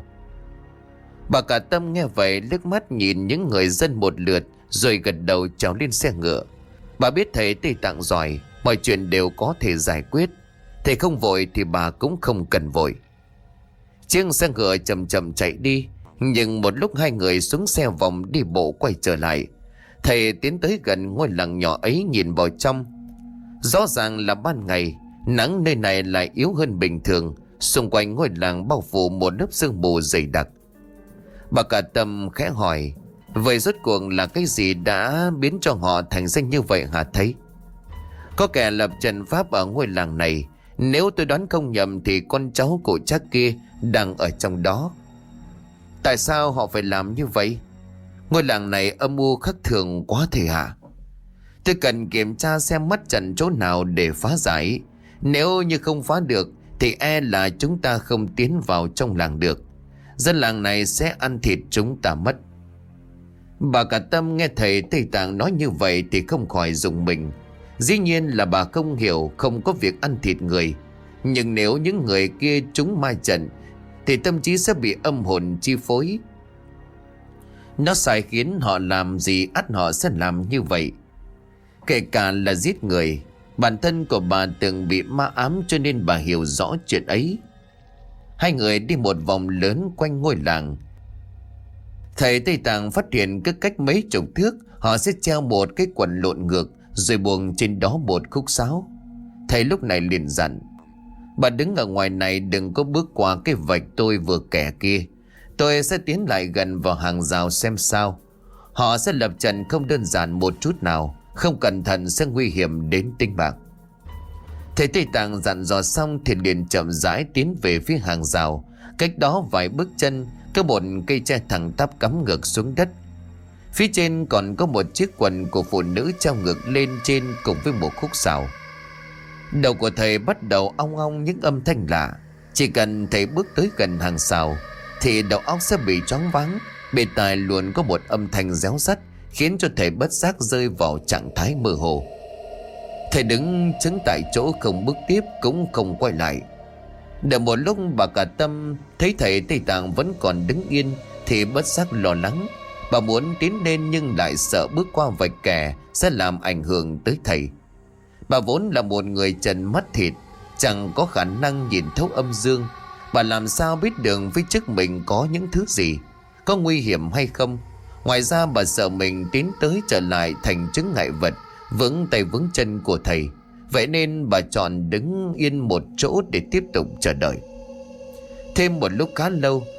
Bà cả Tâm nghe vậy liếc mắt nhìn những người dân một lượt, rồi gật đầu trèo lên xe ngựa. Bà biết thầy Tây Tạng giỏi, mọi chuyện đều có thể giải quyết. Thầy không vội thì bà cũng không cần vội. Chiếc xe ngựa chậm chậm chạy đi. Nhưng một lúc hai người xuống xe vòng đi bộ quay trở lại. Thầy tiến tới gần ngôi làng nhỏ ấy, nhìn vào trong. Rõ ràng là ban ngày, nắng nơi này lại yếu hơn bình thường. Xung quanh ngôi làng bao phủ một lớp sương mù dày đặc. Bà cả Tâm khẽ hỏi: vậy rốt cuộc là cái gì đã biến cho họ thành danh như vậy hả thầy? Có kẻ lập trận pháp ở ngôi làng này. Nếu tôi đoán không nhầm thì con cháu của cha kia đang ở trong đó. Tại sao họ phải làm như vậy? Ngôi làng này âm u khắc thường quá thể hả? Tôi cần kiểm tra xem mắt trận chỗ nào để phá giải. Nếu như không phá được thì e là chúng ta không tiến vào trong làng được. Dân làng này sẽ ăn thịt chúng ta mất. Bà cả Tâm nghe thầy Tây Tạng nói như vậy thì không khỏi rùng mình. Dĩ nhiên là bà không hiểu, không có việc ăn thịt người. Nhưng nếu những người kia trúng ma trận thì tâm trí sẽ bị âm hồn chi phối. Nó sai khiến họ làm gì ắt họ sẽ làm như vậy. Kể cả là giết người. Bản thân của bà từng bị ma ám cho nên bà hiểu rõ chuyện ấy. Hai người đi một vòng lớn quanh ngôi làng. Thầy Tây Tạng phát hiện cứ cách mấy chục thước họ sẽ treo một cái quần lộn ngược, rồi buông trên đó một khúc sáo. Thầy lúc này liền dặn: bà đứng ở ngoài này, đừng có bước qua cái vạch tôi vừa kẻ kia. Tôi sẽ tiến lại gần vào hàng rào xem sao. Họ sẽ lập trận không đơn giản một chút nào, không cẩn thận sẽ nguy hiểm đến tính mạng. Thầy Tây Tạng dặn dò xong thì liền chậm rãi tiến về phía hàng rào. Cách đó vài bước chân có một cây tre thẳng tắp cắm ngược xuống đất. Phía trên còn có một chiếc quần của phụ nữ treo ngược lên trên cùng với một khúc sào. Đầu của thầy bắt đầu ong ong những âm thanh lạ. Chỉ cần thầy bước tới gần hàng sào thì đầu óc sẽ bị choáng váng. Bề tai luôn có một âm thanh réo rắt, khiến cho thầy bất giác rơi vào trạng thái mơ hồ. Thầy đứng chứng tại chỗ, không bước tiếp cũng không quay lại. Đợi một lúc bà cả Tâm thấy thầy Tây Tạng vẫn còn đứng yên thì bất giác lo lắng. Bà muốn tiến lên nhưng lại sợ bước qua vạch kẻ sẽ làm ảnh hưởng tới thầy. Bà vốn là một người trần mắt thịt, chẳng có khả năng nhìn thấu âm dương. Bà làm sao biết được phía trước mình có những thứ gì, có nguy hiểm hay không. Ngoài ra bà sợ mình tiến tới trở lại thành chứng ngại vật, vướng tay vướng chân của thầy. Vậy nên bà chọn đứng yên một chỗ để tiếp tục chờ đợi. Thêm một lúc khá lâu,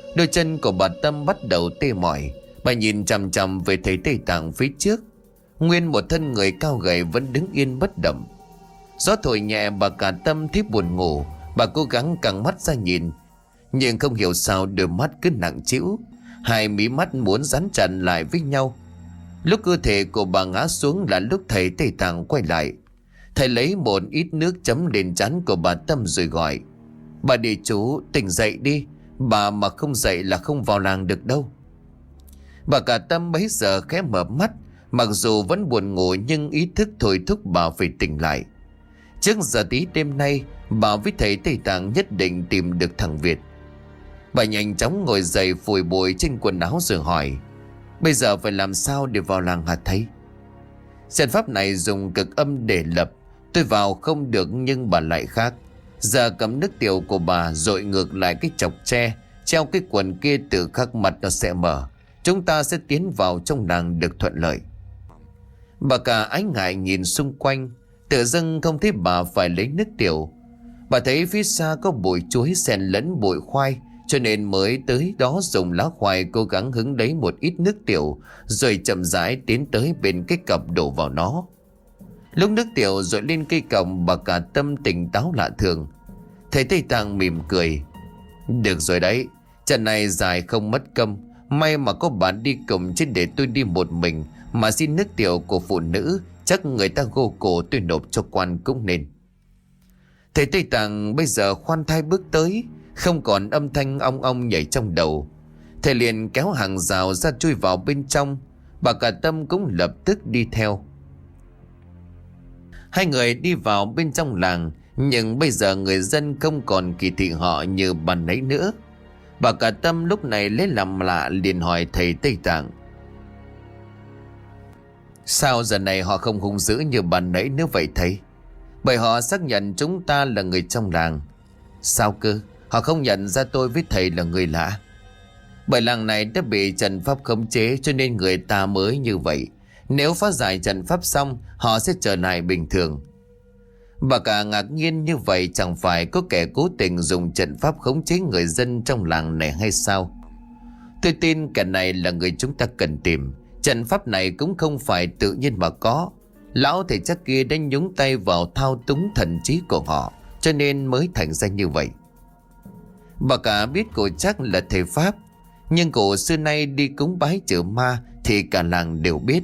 Đôi chân của bà Tâm bắt đầu tê mỏi. Bà nhìn chằm chằm về thầy Tây Tạng phía trước. Nguyên một thân người cao gầy vẫn đứng yên bất động. Gió thổi nhẹ, bà cả Tâm thấy buồn ngủ. Bà cố gắng căng mắt ra nhìn, nhưng không hiểu sao đôi mắt cứ nặng trĩu, hai mí mắt muốn dán chặt lại với nhau. Lúc cơ thể của bà ngã xuống là lúc thầy Tây Tạng quay lại. Thầy lấy một ít nước chấm lên trán của bà Tâm rồi gọi: "Bà địa chủ, tỉnh dậy đi. Bà mà không dậy là không vào làng được đâu." Bà cả Tâm bấy giờ khẽ mở mắt. Mặc dù vẫn buồn ngủ nhưng ý thức thôi thúc bà phải tỉnh lại. Trước giờ tí đêm nay, bà với thầy Tây Tạng nhất định tìm được thằng Việt. Bà nhanh chóng ngồi dậy phủi bụi trên quần áo rồi hỏi: "Bây giờ phải làm sao để vào làng hả thầy?" Trận pháp này dùng cực âm để lập. Tôi vào không được nhưng bà lại khác. Giờ cầm nước tiểu của bà dội ngược lại cái chọc tre treo cái quần kia, từ khắc mặt nó sẽ mở. Chúng ta sẽ tiến vào trong làng được thuận lợi. Bà cả ái ngại nhìn xung quanh, tự dưng không thấy bà phải lấy nước tiểu. Bà thấy phía xa có bụi chuối xen lẫn bụi khoai, cho nên mới tới đó dùng lá khoai cố gắng hứng lấy một ít nước tiểu, rồi chậm rãi tiến tới bên cái cọc đổ vào nó. Lúc nước tiểu dội lên cây còng, bà cả Tâm tỉnh táo lạ thường. Thầy Tây Tạng mỉm cười: "Được rồi đấy, trận này dài không mất công. May mà có bạn đi cùng, chứ để tôi đi một mình mà xin nước tiểu của phụ nữ, chắc người ta gô cổ tôi nộp cho quan cũng nên." Thầy Tây Tạng bây giờ khoan thai bước tới, không còn âm thanh ong ong nhảy trong đầu. Thầy liền kéo hàng rào ra chui vào bên trong. Bà cả Tâm cũng lập tức đi theo. Hai người đi vào bên trong làng, nhưng bây giờ người dân không còn kỳ thị họ như ban nãy nữa. Bà cả Tâm lúc này lấy làm lạ, liền hỏi thầy Tây Tạng: "Sao giờ này họ không hung dữ như ban nãy nữa vậy thầy?" "Bởi họ xác nhận chúng ta là người trong làng." "Sao cơ? Họ không nhận ra tôi với thầy là người lạ?" "Bởi làng này đã bị trận pháp khống chế, cho nên người ta mới như vậy. Nếu phá giải trận pháp xong, họ sẽ trở lại bình thường." Bà cả ngạc nhiên, như vậy chẳng phải có kẻ cố tình dùng trận pháp khống chế người dân trong làng này hay sao? "Tôi tin kẻ này là người chúng ta cần tìm. Trận pháp này cũng không phải tự nhiên mà có. Lão thầy chắc kia đã nhúng tay vào thao túng thần trí của họ, cho nên mới thành ra như vậy." Bà cả biết cô chắc là thầy Pháp, nhưng cô xưa nay đi cúng bái trừ ma thì cả làng đều biết.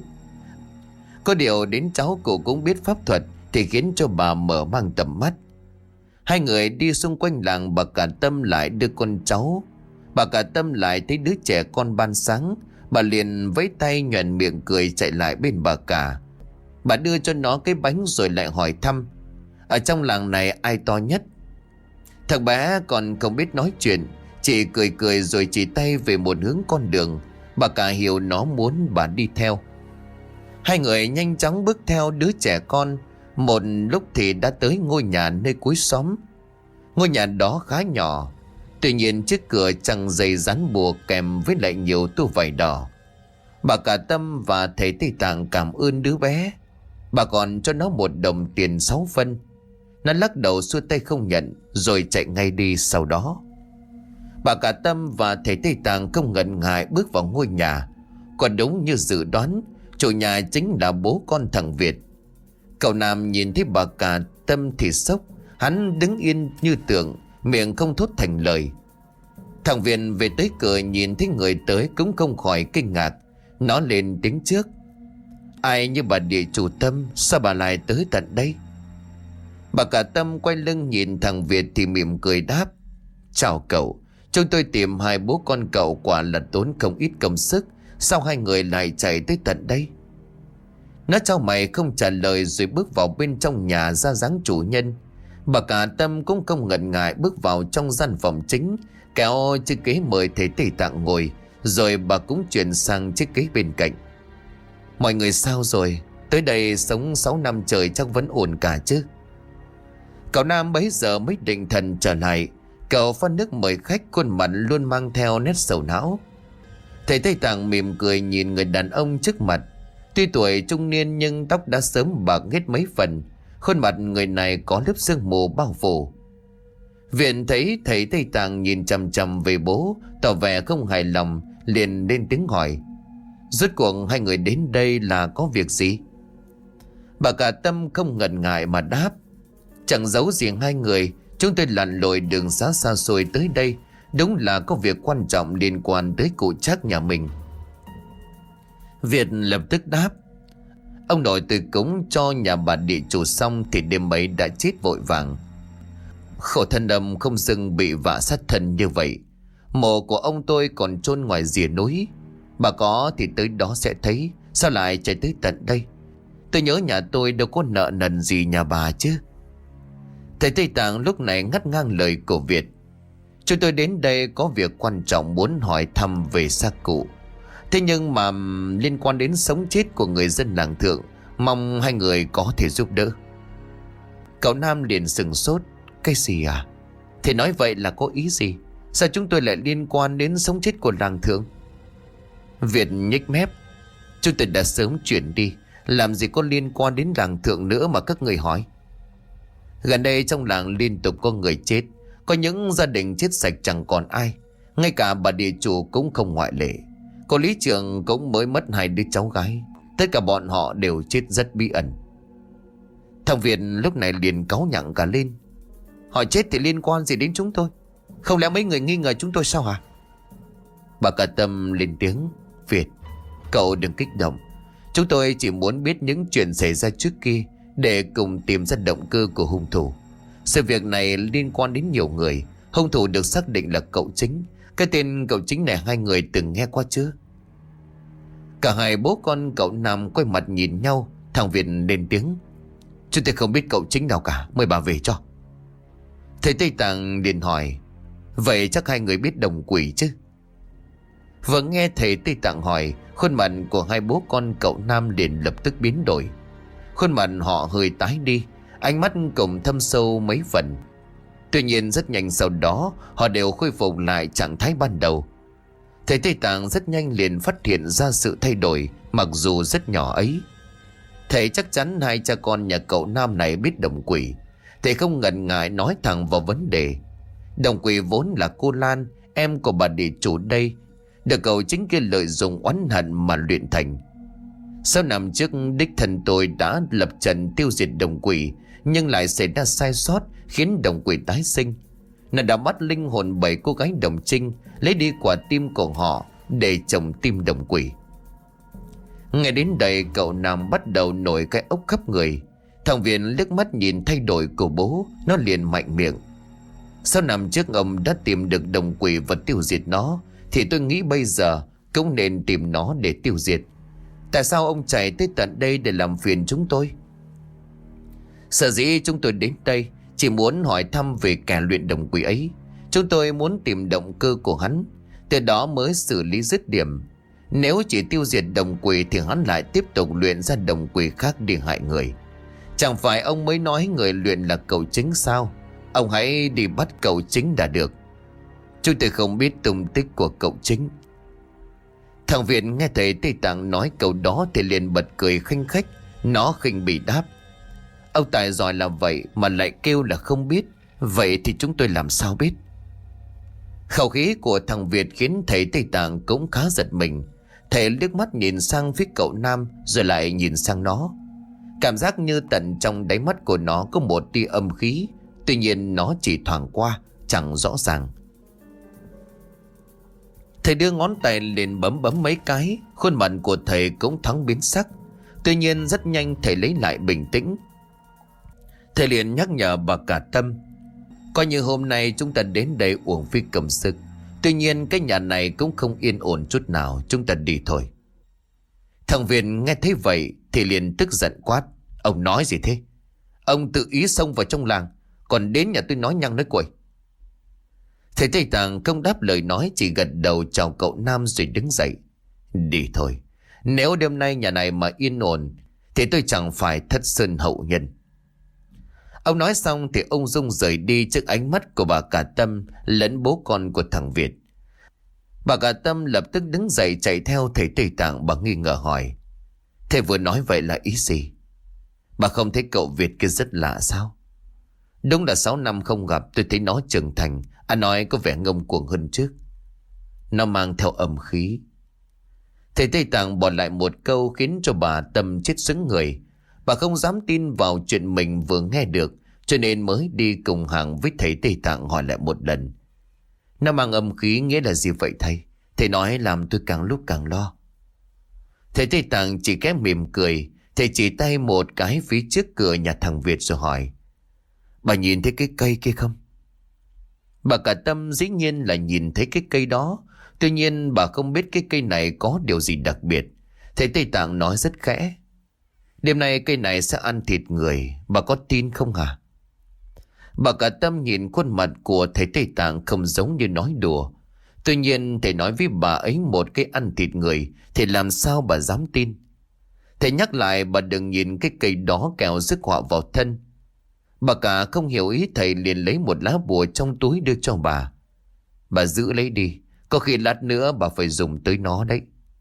Có điều đến cháu cô cũng biết pháp thuật thì khiến cho bà mở mang tầm mắt. Hai người đi xung quanh làng, bà cả Tâm lại đưa con cháu. Bà cả Tâm lại thấy đứa trẻ con ban sáng. Bà liền vẫy tay nhoẻn miệng cười chạy lại bên bà cả. Bà đưa cho nó cái bánh rồi lại hỏi thăm: "Ở trong làng này ai to nhất?" Thằng bé còn không biết nói chuyện, chỉ cười cười rồi chỉ tay về một hướng con đường. Bà cả hiểu nó muốn bà đi theo. Hai người nhanh chóng bước theo đứa trẻ con. Một lúc thì đã tới ngôi nhà nơi cuối xóm. Ngôi nhà đó khá nhỏ, tuy nhiên trước cửa chẳng dày dán bùa kèm với lại nhiều tô vải đỏ. Bà cả Tâm và thầy Tây Tạng cảm ơn đứa bé. Bà còn cho nó một đồng tiền sáu phân. Nó lắc đầu xua tay không nhận, rồi chạy ngay đi sau đó. Bà cả Tâm và thầy Tây Tạng không ngần ngại bước vào ngôi nhà. Còn đúng như dự đoán, chủ nhà chính là bố con thằng Việt. Cậu Nam nhìn thấy bà cả Tâm thì sốc. Hắn đứng yên như tượng, miệng không thốt thành lời. Thằng Việt về tới cửa nhìn thấy người tới cũng không khỏi kinh ngạc. Nó lên tiếng trước: "Ai như bà địa chủ Tâm, sao bà lại tới tận đây?" Bà cả Tâm quay lưng nhìn thằng Việt thì mỉm cười đáp: "Chào cậu, chúng tôi tìm hai bố con cậu quả là tốn không ít công sức. Sao hai người lại chạy tới tận đây?" Nó chau mày không trả lời rồi bước vào bên trong nhà ra dáng chủ nhân. Bà cả Tâm cũng không ngần ngại bước vào trong gian phòng chính, kéo chiếc ghế mời thầy Tây Tạng ngồi, rồi bà cũng chuyển sang chiếc ghế bên cạnh. "Mọi người sao rồi? Tới đây sống sáu năm trời chắc vẫn ổn cả chứ?" Cậu Nam bấy giờ mới định thần trở lại. Cậu pha nước mời khách, khuôn mặt luôn mang theo nét sầu não. Thầy Tây Tạng mỉm cười nhìn người đàn ông trước mặt. Tuy tuổi trung niên nhưng tóc đã sớm bạc hết mấy phần. Khuôn mặt người này có lớp sương mù bao phủ. Viện thấy thầy Tây Tạng nhìn chằm chằm về bố, tỏ vẻ không hài lòng, liền lên tiếng hỏi: rốt cuộc hai người đến đây là có việc gì? Bà cả Tâm không ngần ngại mà đáp: chẳng giấu gì hai người, chúng tôi lặn lội đường xá xa xôi tới đây, đúng là có việc quan trọng liên quan tới cụ Trác nhà mình. Việt lập tức đáp: ông nội từ cúng cho nhà bà địa chủ xong thì đêm ấy đã chết vội vàng. Khổ thân âm không dừng bị vạ sát thân như vậy. Mộ của ông tôi còn chôn ngoài rìa núi, bà có thì tới đó sẽ thấy, sao lại chạy tới tận đây? Tôi nhớ nhà tôi đâu có nợ nần gì nhà bà chứ. Thầy Tây Tạng lúc này ngắt ngang lời của Việt: chúng tôi đến đây có việc quan trọng muốn hỏi thăm về xác cụ. Thế nhưng mà liên quan đến sống chết của người dân làng Thượng, mong hai người có thể giúp đỡ. Cậu Nam liền sừng sốt: cái gì à? Thầy nói vậy là có ý gì? Sao chúng tôi lại liên quan đến sống chết của làng Thượng? Việt nhếch mép: chúng tôi đã sớm chuyển đi, làm gì có liên quan đến làng Thượng nữa mà các người hỏi. Gần đây trong làng liên tục có người chết, có những gia đình chết sạch chẳng còn ai, ngay cả bà địa chủ cũng không ngoại lệ. Cô lý trưởng cũng mới mất hai đứa cháu gái, tất cả bọn họ đều chết rất bí ẩn. Thằng Việt lúc này liền cáu nhặng cả lên: họ chết thì liên quan gì đến chúng tôi? Không lẽ mấy người nghi ngờ chúng tôi sao hả? Bà cả Tâm lên tiếng: Việt, cậu đừng kích động. Chúng tôi chỉ muốn biết những chuyện xảy ra trước kia để cùng tìm ra động cơ của hung thủ. Sự việc này liên quan đến nhiều người. Hung thủ được xác định là cậu Chính. Cái tên cậu Chính này hai người từng nghe qua chưa? Cả hai bố con cậu Nam quay mặt nhìn nhau. Thằng Việt lên tiếng: chúng tôi không biết cậu Chính nào cả, mời bà về cho. Thầy Tây Tạng liền hỏi: vậy chắc hai người biết Đồng Quỷ chứ? Vừa nghe thầy Tây Tạng hỏi, khuôn mặt của hai bố con cậu Nam liền lập tức biến đổi. Khuôn mặt họ hơi tái đi, ánh mắt cũng thâm sâu mấy phần. Tuy nhiên rất nhanh sau đó họ đều khôi phục lại trạng thái ban đầu. Thầy Tây Tạng rất nhanh liền phát hiện ra sự thay đổi, mặc dù rất nhỏ ấy. Thầy chắc chắn hai cha con nhà cậu Nam này biết Đồng Quỷ. Thầy không ngần ngại nói thẳng vào vấn đề. Đồng Quỷ vốn là cô Lan, em của bà địa chủ đây, được cậu Chính kia lợi dụng oán hận mà luyện thành. Sau năm trước đích thân tôi đã lập trận tiêu diệt Đồng Quỷ, nhưng lại xảy ra sai sót khiến Đồng Quỷ tái sinh. Nó đã bắt linh hồn bảy cô gái Đồng Trinh, lấy đi quả tim của họ để trồng tim Đồng Quỷ. Nghe đến đây cậu Nam bắt đầu nổi cái ốc khắp người. Thằng Viện liếc mắt nhìn thay đổi của bố, nó liền mạnh miệng: sau năm trước ông đã tìm được Đồng Quỷ và tiêu diệt nó, thì tôi nghĩ bây giờ cũng nên tìm nó để tiêu diệt. Tại sao ông chạy tới tận đây để làm phiền chúng tôi? Sở dĩ chúng tôi đến đây chỉ muốn hỏi thăm về kẻ luyện Đồng Quỷ ấy. Chúng tôi muốn tìm động cơ của hắn, từ đó mới xử lý dứt điểm. Nếu chỉ tiêu diệt Đồng Quỷ thì hắn lại tiếp tục luyện ra Đồng Quỷ khác để hại người. Chẳng phải ông mới nói người luyện là cậu Chính sao? Ông hãy đi bắt cậu Chính đã được. Chúng tôi không biết tung tích của cậu Chính. Thằng Viện nghe thầy Tây Tạng nói câu đó thì liền bật cười khinh khách. Nó khinh bỉ đáp: ông tài giỏi là vậy mà lại kêu là không biết. Vậy thì chúng tôi làm sao biết? Khẩu khí của thằng Việt khiến thầy Tây Tạng cũng khá giật mình. Thầy liếc mắt nhìn sang phía cậu Nam, rồi lại nhìn sang nó. Cảm giác như tận trong đáy mắt của nó có một tia âm khí. Tuy nhiên nó chỉ thoảng qua, chẳng rõ ràng. Thầy đưa ngón tay lên bấm bấm mấy cái. Khuôn mặt của thầy cũng thoáng biến sắc. Tuy nhiên rất nhanh thầy lấy lại bình tĩnh. Thầy liền nhắc nhở bà cả Tâm: coi như hôm nay chúng ta đến đây uổng phí công sức. Tuy nhiên cái nhà này cũng không yên ổn chút nào, chúng ta đi thôi. Thằng Viên nghe thấy vậy thì liền tức giận quát: ông nói gì thế? Ông tự ý xông vào trong làng, còn đến nhà tôi nói nhăng nói cuội. Thầy Tây Tạng không đáp lời nói, chỉ gật đầu chào cậu Nam rồi đứng dậy. Đi thôi, nếu đêm nay nhà này mà yên ổn thì tôi chẳng phải thất sơn hậu nhân. Ông nói xong thì ông Dung rời đi trước ánh mắt của bà cả Tâm lẫn bố con của thằng Việt. Bà cả Tâm lập tức đứng dậy chạy theo thầy Tây Tạng. Bà nghi ngờ hỏi: thầy vừa nói vậy là ý gì? Bà không thấy cậu Việt kia rất lạ sao? Đúng là sáu năm không gặp, tôi thấy nó trưởng thành. Anh nói có vẻ ngông cuồng hơn trước. Nó mang theo âm khí. Thầy Tây Tạng bỏ lại một câu khiến cho bà Tâm chết sững người. Bà không dám tin vào chuyện mình vừa nghe được, cho nên mới đi cùng hàng với thầy Tây Tạng hỏi lại một lần. Nó mang âm khí nghĩa là gì vậy thầy? Thầy nói làm tôi càng lúc càng lo. Thầy Tây Tạng chỉ khẽ mỉm cười. Thầy chỉ tay một cái phía trước cửa nhà thằng Việt rồi hỏi: Bà nhìn thấy cái cây kia không? Bà cả Tâm dĩ nhiên là nhìn thấy cái cây đó. Tuy nhiên bà không biết cái cây này có điều gì đặc biệt. Thầy Tây Tạng nói rất khẽ: Đêm nay cây này sẽ ăn thịt người. Bà có tin không hả? Bà cả Tâm nhìn khuôn mặt của thầy Tây Tạng không giống như nói đùa. Tuy nhiên thầy nói với bà ấy một cái ăn thịt người thì làm sao bà dám tin. Thầy nhắc lại bà đừng nhìn cái cây đó kẻo rước họa vào thân. Bà cả không hiểu ý thầy, liền lấy một lá bùa trong túi đưa cho bà. Bà giữ lấy đi, có khi lát nữa bà phải dùng tới nó đấy.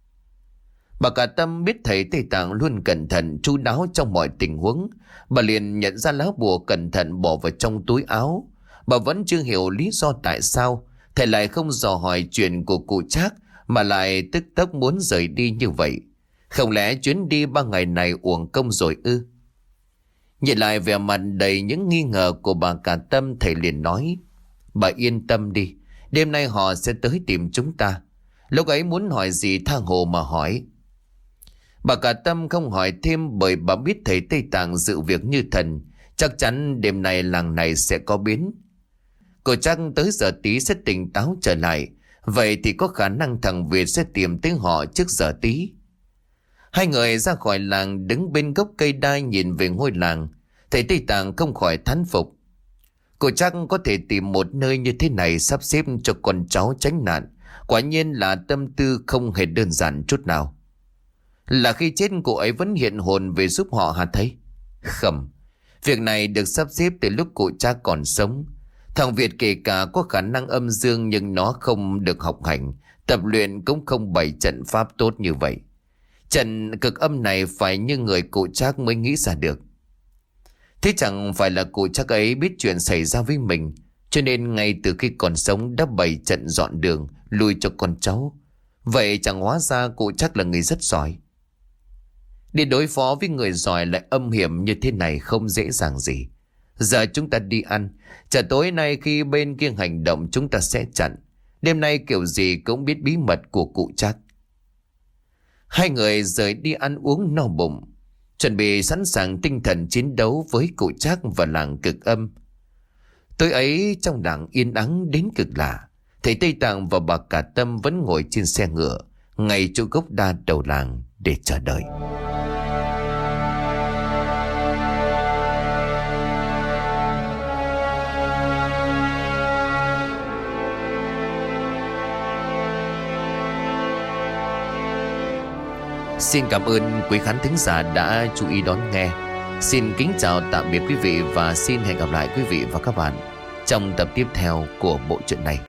Bà cả Tâm biết thầy Tây Tạng luôn cẩn thận chu đáo trong mọi tình huống. Bà liền nhận ra lá bùa cẩn thận bỏ vào trong túi áo. Bà vẫn chưa hiểu lý do tại sao thầy lại không dò hỏi chuyện của cụ Trác mà lại tức tốc muốn rời đi như vậy. Không lẽ chuyến đi ba ngày này uổng công rồi ư? Nhìn lại vẻ mặt đầy những nghi ngờ của bà cả Tâm, thầy liền nói: Bà yên tâm đi, đêm nay họ sẽ tới tìm chúng ta. Lúc ấy muốn hỏi gì tha hồ mà hỏi. Bà cả Tâm không hỏi thêm, bởi bà biết thầy Tây Tạng dự việc như thần. Chắc chắn đêm nay làng này sẽ có biến. Cô chắc tới giờ tí sẽ tỉnh táo trở lại. Vậy thì có khả năng thằng Việt sẽ tìm tới họ trước giờ tí. Hai người ra khỏi làng, đứng bên gốc cây đai nhìn về ngôi làng. Thầy Tây Tạng không khỏi thán phục. Cô chắc có thể tìm một nơi như thế này sắp xếp cho con cháu tránh nạn. Quả nhiên là tâm tư không hề đơn giản chút nào. Là khi chết cô ấy vẫn hiện hồn về giúp họ hả thầy? Không, việc này được sắp xếp từ lúc cụ cha còn sống. Thằng Việt kể cả có khả năng âm dương, nhưng nó không được học hành, tập luyện cũng không bày trận pháp tốt như vậy. Trận cực âm này phải như người cụ Trác mới nghĩ ra được. Thế chẳng phải là cụ Trác ấy biết chuyện xảy ra với mình, cho nên ngay từ khi còn sống đã bày trận dọn đường lui cho con cháu. Vậy chẳng hóa ra cụ Trác là người rất giỏi. Để đối phó với người giỏi lại âm hiểm như thế này không dễ dàng gì. Giờ chúng ta đi ăn, chả tối nay khi bên kia hành động chúng ta sẽ chặn. Đêm nay kiểu gì cũng biết bí mật của cụ Trác. Hai người rời đi ăn uống no bụng, chuẩn bị sẵn sàng tinh thần chiến đấu với cụ Trác và làng cực âm. Tối ấy trong làng yên ắng đến cực lạ. Thầy Tây Tạng và bà cả Tâm vẫn ngồi trên xe ngựa ngay chỗ gốc đa đầu làng để chờ đợi. Xin cảm ơn quý khán thính giả đã chú ý đón nghe. Xin kính chào tạm biệt quý vị và xin hẹn gặp lại quý vị và các bạn trong tập tiếp theo của bộ truyện này.